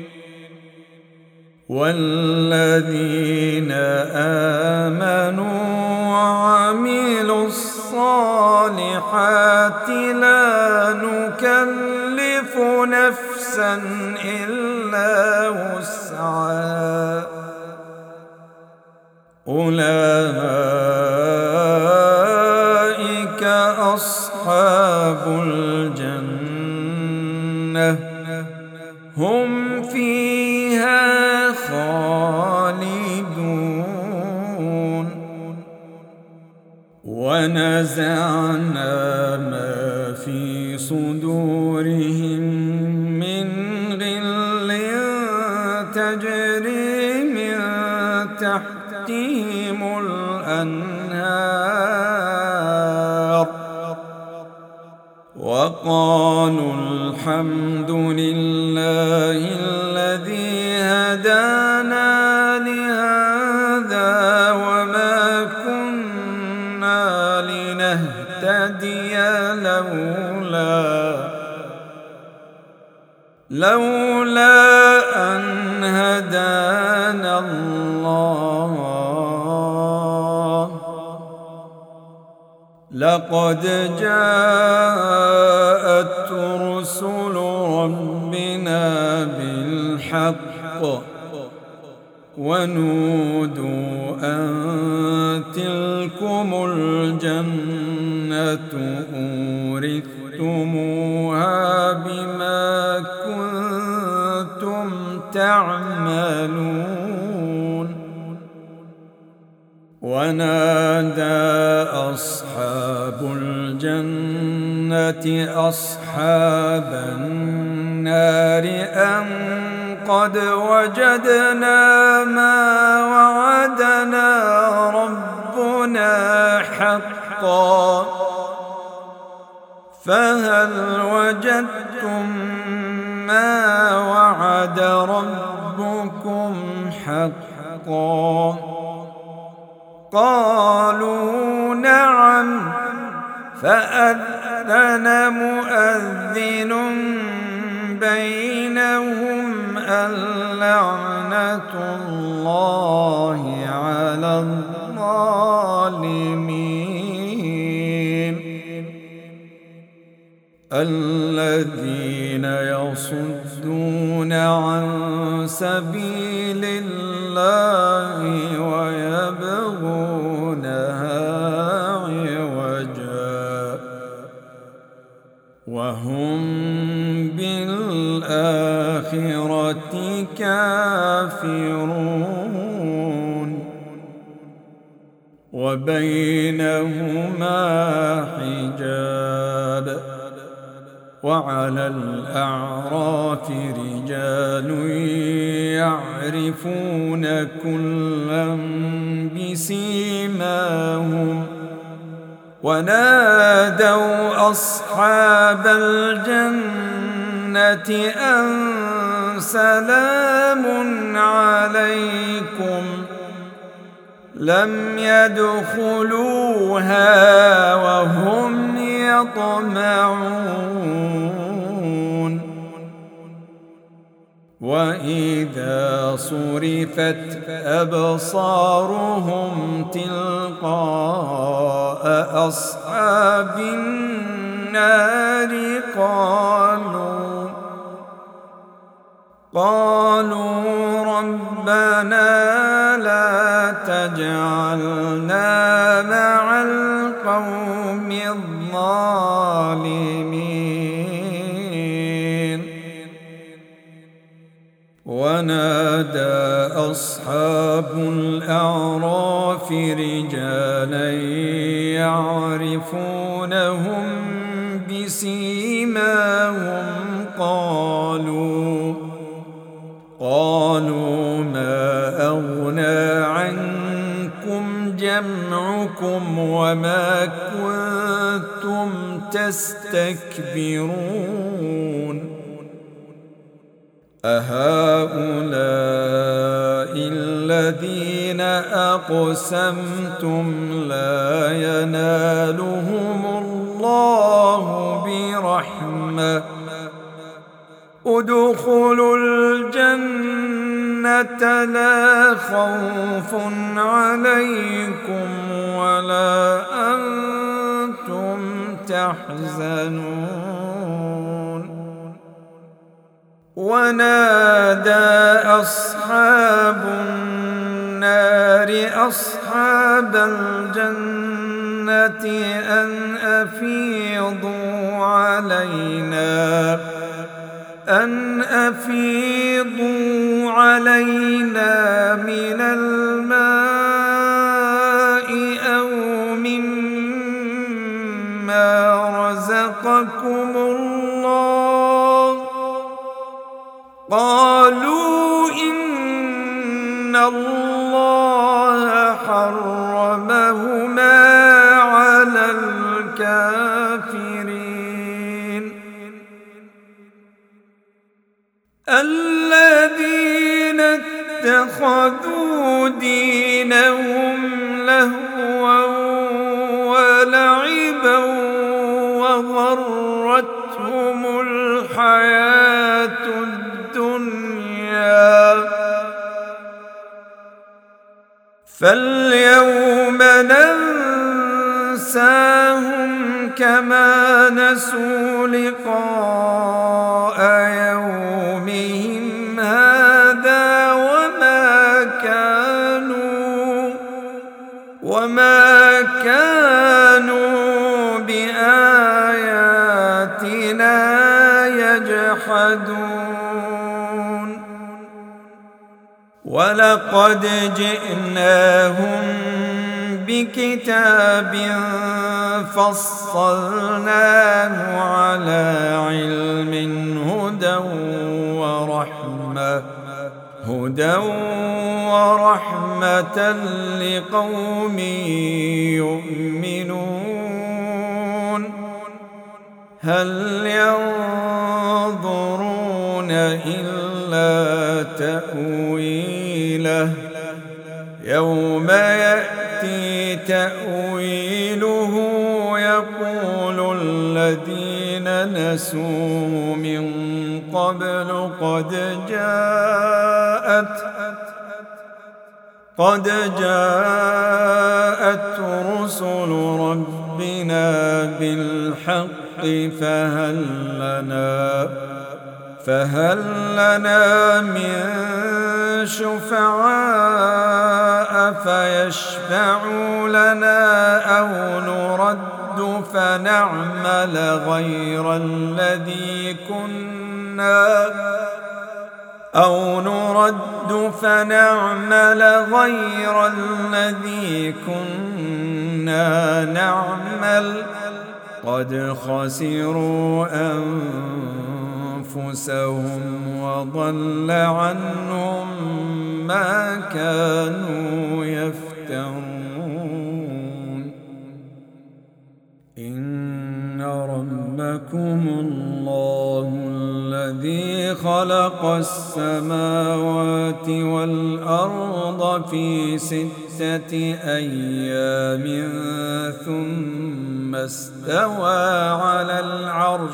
والذين آمنوا وعملوا الصالحات لا نكلف نفسا إلا وسعها أولئك أصحاب الجنة هم فيها خالدون. ونزعنا ما في صدورهم من غل تجري من تحتهم الأنهار وقالوا الحمد لله الذي هدانا لهذا وما كنا نهتدي لولا أن هدانا الله. لقد جاءت رسل ربنا بالحق ونودوا أن تلكم الجنة أورثتموها بما كنتم تعملون. ونادى أصحاب الجنة أصحاب النار أن قد وجدنا ما وعدنا ربنا حقا فهل وجدتم ما وعد ربكم حقا؟ قالوا نعم. فأذن مؤذن بينهم اللعنة الله على الظالمين. الذين يصدون عن سبيل الله ويبغونها عوجا وهم بالآخرة كافرون. وبينهما حجاب. وعلى الأعراف رجال يعرفون كلا بسيماهم ونادوا أصحاب الجنة أن سلام عليكم لم يدخلوها وهم يطمعون. وإذا صرفت أبصارهم تلقاء أصحاب النار قالوا ربنا لا تجعلنا مع القوم الظالمين. ونادى أصحاب الأعراف رجالا يعرفونهم بسيماهم قالوا ما أغنى عنكم جمعكم وما كنتم تستكبرون أهؤلاء الذين أقسمتم لا ينالهم الله برحمة ادخلوا الجنة لا خوف عليكم ولا أنتم تحزنون. ونادى أصحاب النار أصحاب الجنة أن أفيضوا علينا من الماء أو مما رزقكم الله. قالوا إن الله حرمهما على الكافرين. الذين اتخذوا دينهم لهوا ولعبا وغرتهم الحياة الدنيا فاليوم ننساهم كما نسوا لقاء يومهم هذا وما كانوا بآياتنا يجحدون ولقد جئناهم بكتاب فصلناه على علم هدى ورحمة لقوم يؤمنون هل ينظرون إلا تأويله يوم يأتي تأويله يقول الذين نسوا من قبل قد جاءت رسل ربنا بالحق فهل لنا من شفعاء فيشفعوا لنا أو نرد فنعمل غير الذي كنا نعمل قد خسروا أنفسهم وضل عنهم ما كانوا يفترون إن ربكم الله الذي خلق السماوات والأرض في 6 أيام ثم استوى على العرش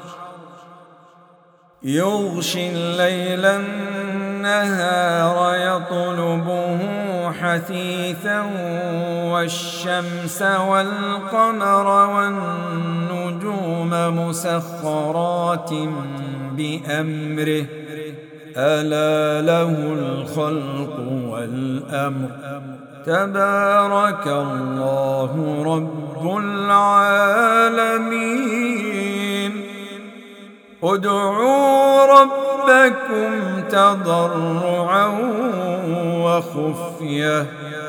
يغشي الليل النهار يطلبه حثيثا والشمس والقمر والنجوم مسخرات بأمره ألا له الخلق والأمر تبارك الله رب العالمين ادعوا ربكم تضرعا وخفية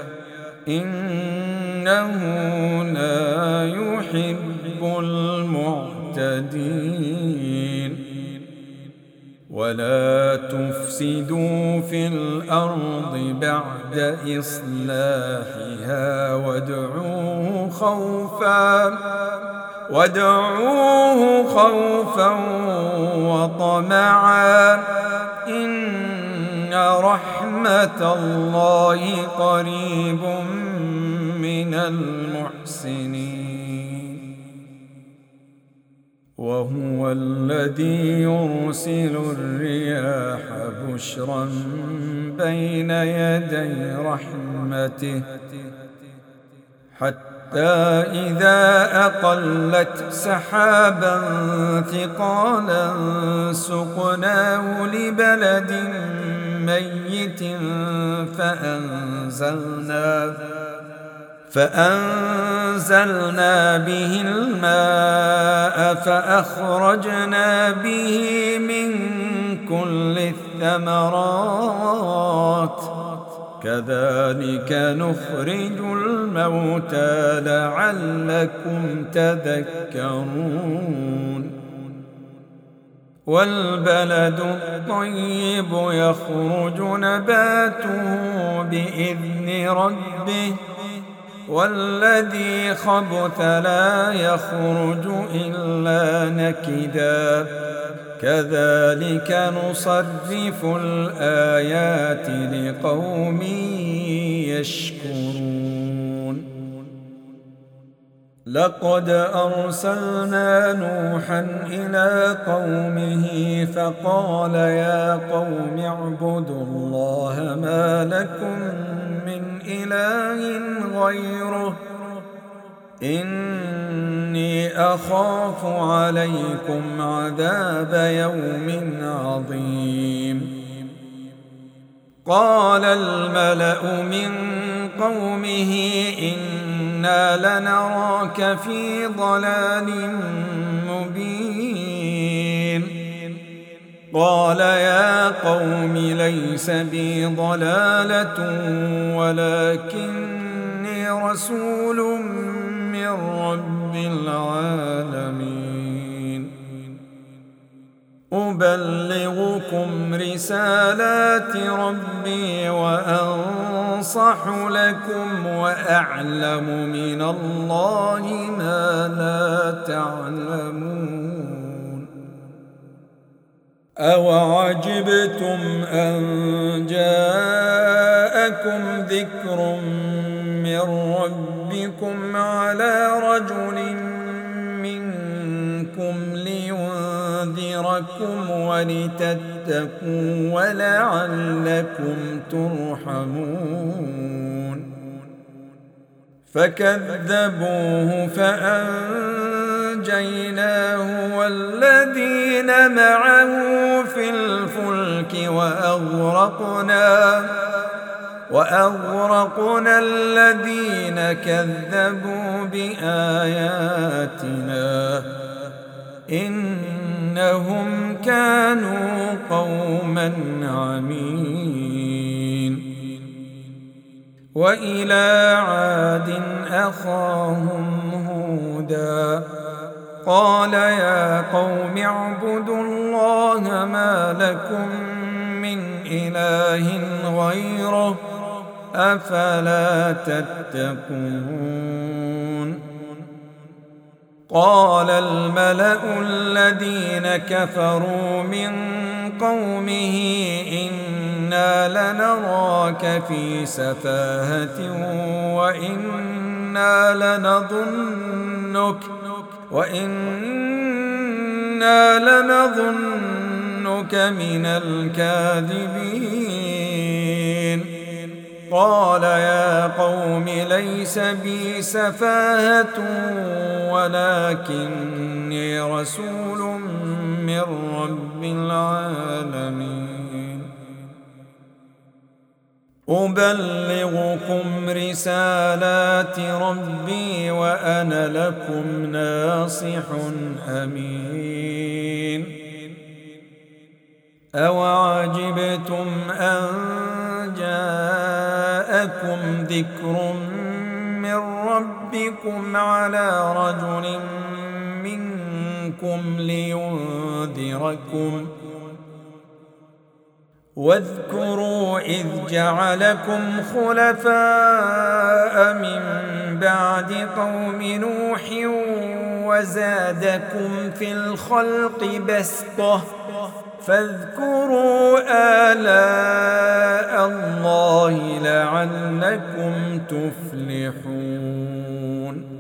إنه لا يحب المعتدين ولا تفسدوا في الأرض بعد إصلاحها وادعوه خوفا وطمعا إن رحمة الله قريب من المحسنين وهو الذي يرسل الرياح بشرا بين يدي رحمته حتى إذا أقلت سحابا ثقالا سقناه لبلد ميت فأنزلنا به الماء فأخرجنا به من كل الثمرات كذلك نخرج الموتى لعلكم تذكرون والبلد الطيب يخرج نباته بإذن ربه والذي خبث لا يخرج إلا نكدا كذلك نصرف الآيات لقوم يشكرون لقد أرسلنا نوحا إلى قومه فقال يا قوم اعبدوا الله ما لكم من إله غيره إني أخاف عليكم عذاب يوم عظيم. قال الملأ من قومه إنا لنراك في ضلال مبين. قال يا قوم ليس بي ضلالة ولكني رسول من رب العالمين أبلغكم رسالات ربي وأنصح لكم وأعلم من الله ما لا تعلمون. أوعجبتم أن جاءكم ذكر من ربكم على رجل منكم لينذركم ولتتقوا ولعلكم ترحمون. فكذبوه فأنجيناه والذين معه في الفلك وأغرقنا الذين كذبوا بآياتنا إنهم كانوا قوما عمين. وإلى عاد أخاهم هودا قال يا قوم اعبدوا الله ما لكم من إله غيره أفلا تتقون. قال الملأ الذين كفروا من قومه إنا لنراك في سفاهة وإنا لنظنك من الكاذبين. قال يا قوم ليس بي سفاهة ولكني رسول من رب العالمين أبلغكم رسالات ربي وأنا لكم ناصح أمين. أوعجبتم أن جاءكم ذكر من ربكم على رجل منكم لينذركم واذكروا إذ جعلكم خلفاء من بعد قوم نوح وزادكم في الخلق بسطة فاذكروا آلاء الله لعلكم تفلحون.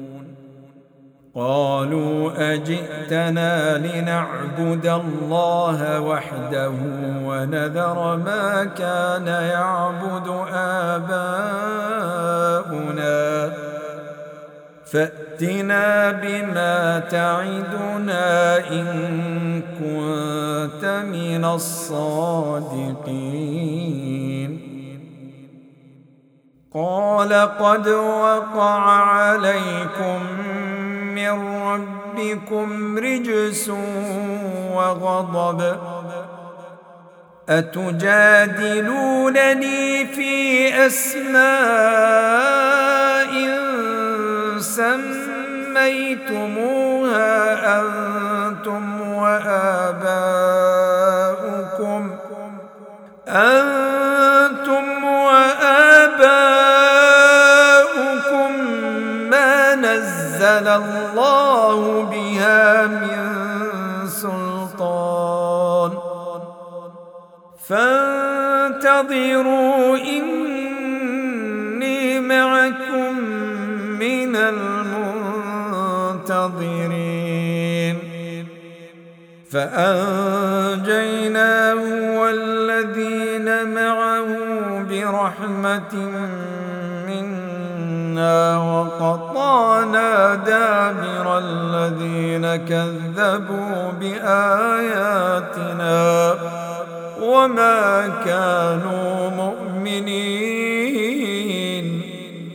قالوا أجئتنا لنعبد الله وحده ونذر ما كان يعبد آباؤنا فأتنا بما تعدنا إن كنت من الصادقين. قال قد وقع عليكم من ربكم رجس وغضب أتجادلونني في أسماء سميتموها أنتم وآباؤكم ما نزل الله بها من سلطان فانتظروا إني معكم من المنظرين. منتظرين فأنجيناه والذين معه برحمة منا وقطعنا دابر الذين كذبوا بآياتنا وما كانوا مؤمنين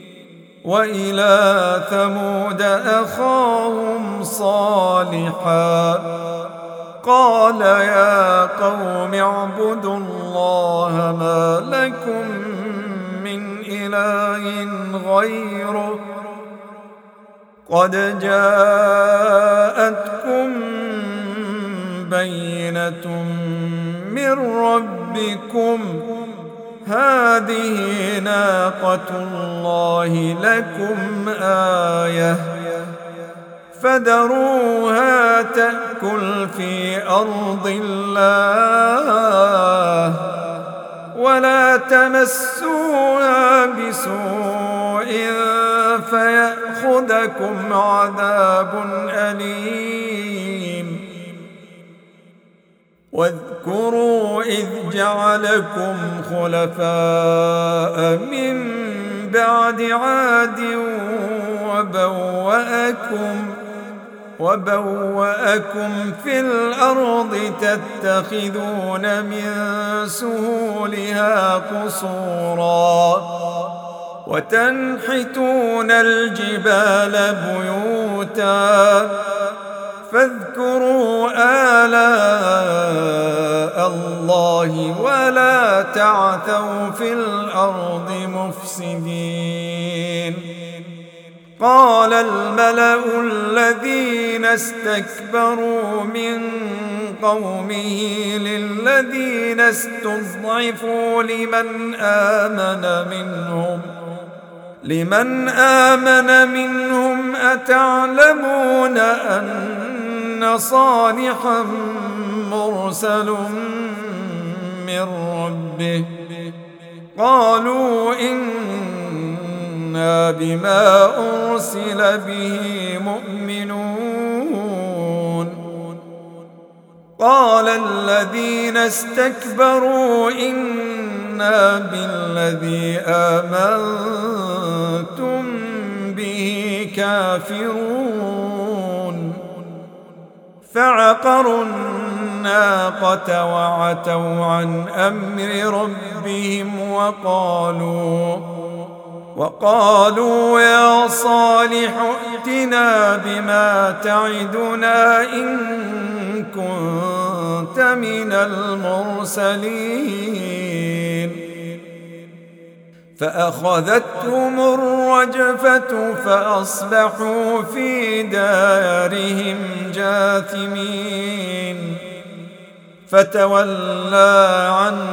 وإلى ثمود أخاهم صالحا قال يا قوم اعبدوا الله ما لكم من إله غيره قد جاءتكم بينة من ربكم هذه ناقة الله لكم آية فذروها تأكل في أرض الله ولا تمسوها بسوء فيأخذكم عذاب أليم واذكروا إذ جعلكم خلفاء من بعد عاد وبوأكم في الأرض تتخذون من سهولها قصورا وتنحتون الجبال بيوتا فاذكروا آلاء الله ولا تعثوا في الأرض مفسدين قال الملأ الذين استكبروا من قومه للذين استضعفوا لمن آمن منهم أتعلمون أن صالحا مرسل من ربه قالوا إنا بما أرسل به مؤمنون قال الذين استكبروا إنا بالذي آمنتم به كافرون فعقروا الناقة وعتوا عن أمر ربهم وقالوا يا صالح ائتنا بما تعدنا إن كنت من المرسلين فأخذتهم الرجفة فأصبحوا في دارهم جاثمين فتولى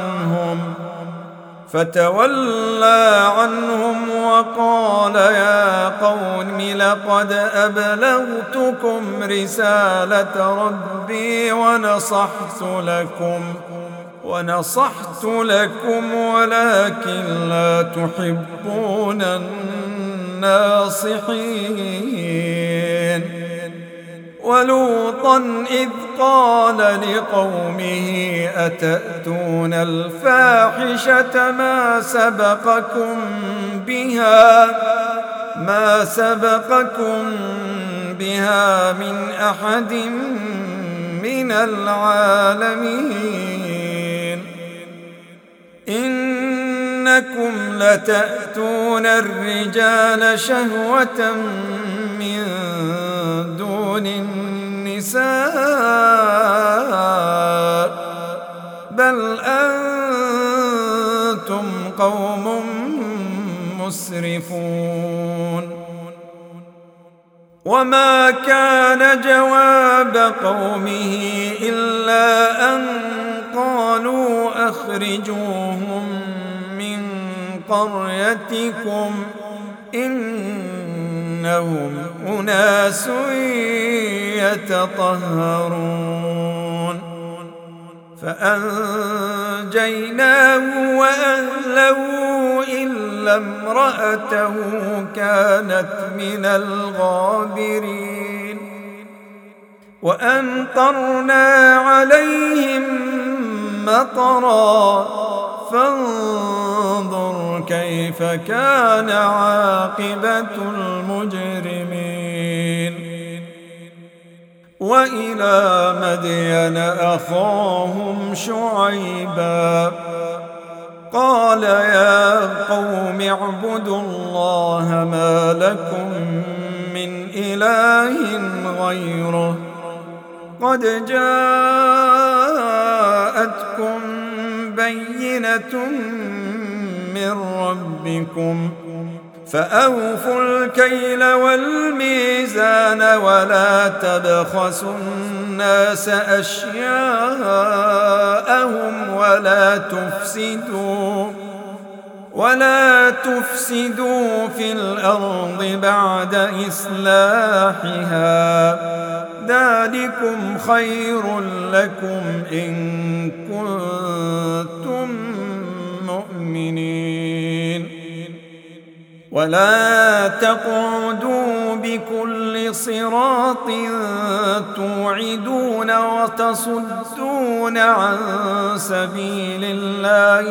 عنهم وقال يا قوم لقد أبلغتكم رسالة ربي ونصحت لكم ولكن لا تحبون الناصحين ولوطا إذ قال لقومه أتأتون الفاحشة ما سبقكم بها من أحد من العالمين إنكم لتأتون الرجال شهوة من دون النساء بل أنتم قوم مسرفون وما كان جواب قومه إلا أن قالوا أخرجوهم من قريتكم إنهم أناس يتطهرون فأنجيناه وأهله إلا امرأته كانت من الغابرين وأمطرنا عليهم مطرا فانظر كيف كان عاقبة المجرمين. وإلى مدين أخاهم شعيبا قال يا قوم اعبدوا الله ما لكم من إله غيره قد جاءتكم بينة من ربكم فأوفوا الكيل والميزان ولا تبخسوا الناس أشياءهم ولا تفسدوا في الأرض بعد إصلاحها ذلكم خير لكم إن كنتم مؤمنين. ولا تقعدوا بكل صراط توعدون وتصدون عن سبيل الله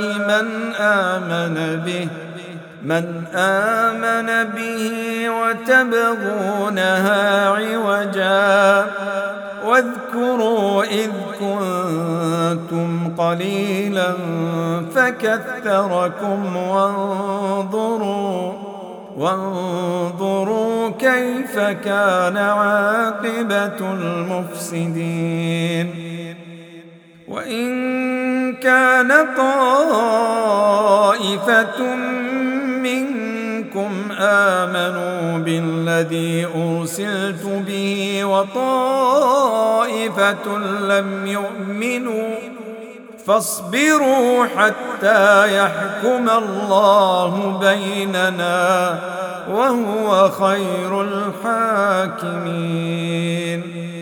من آمن به وتبغونها عوجا واذكروا إذ كنتم قليلا فكثركم وانظروا كيف كان عاقبة المفسدين. وإن كان طائفة منكم آمنوا بالذي أرسلت به وطائفة لم يؤمنوا فاصبروا حتى يحكم الله بيننا وهو خير الحاكمين.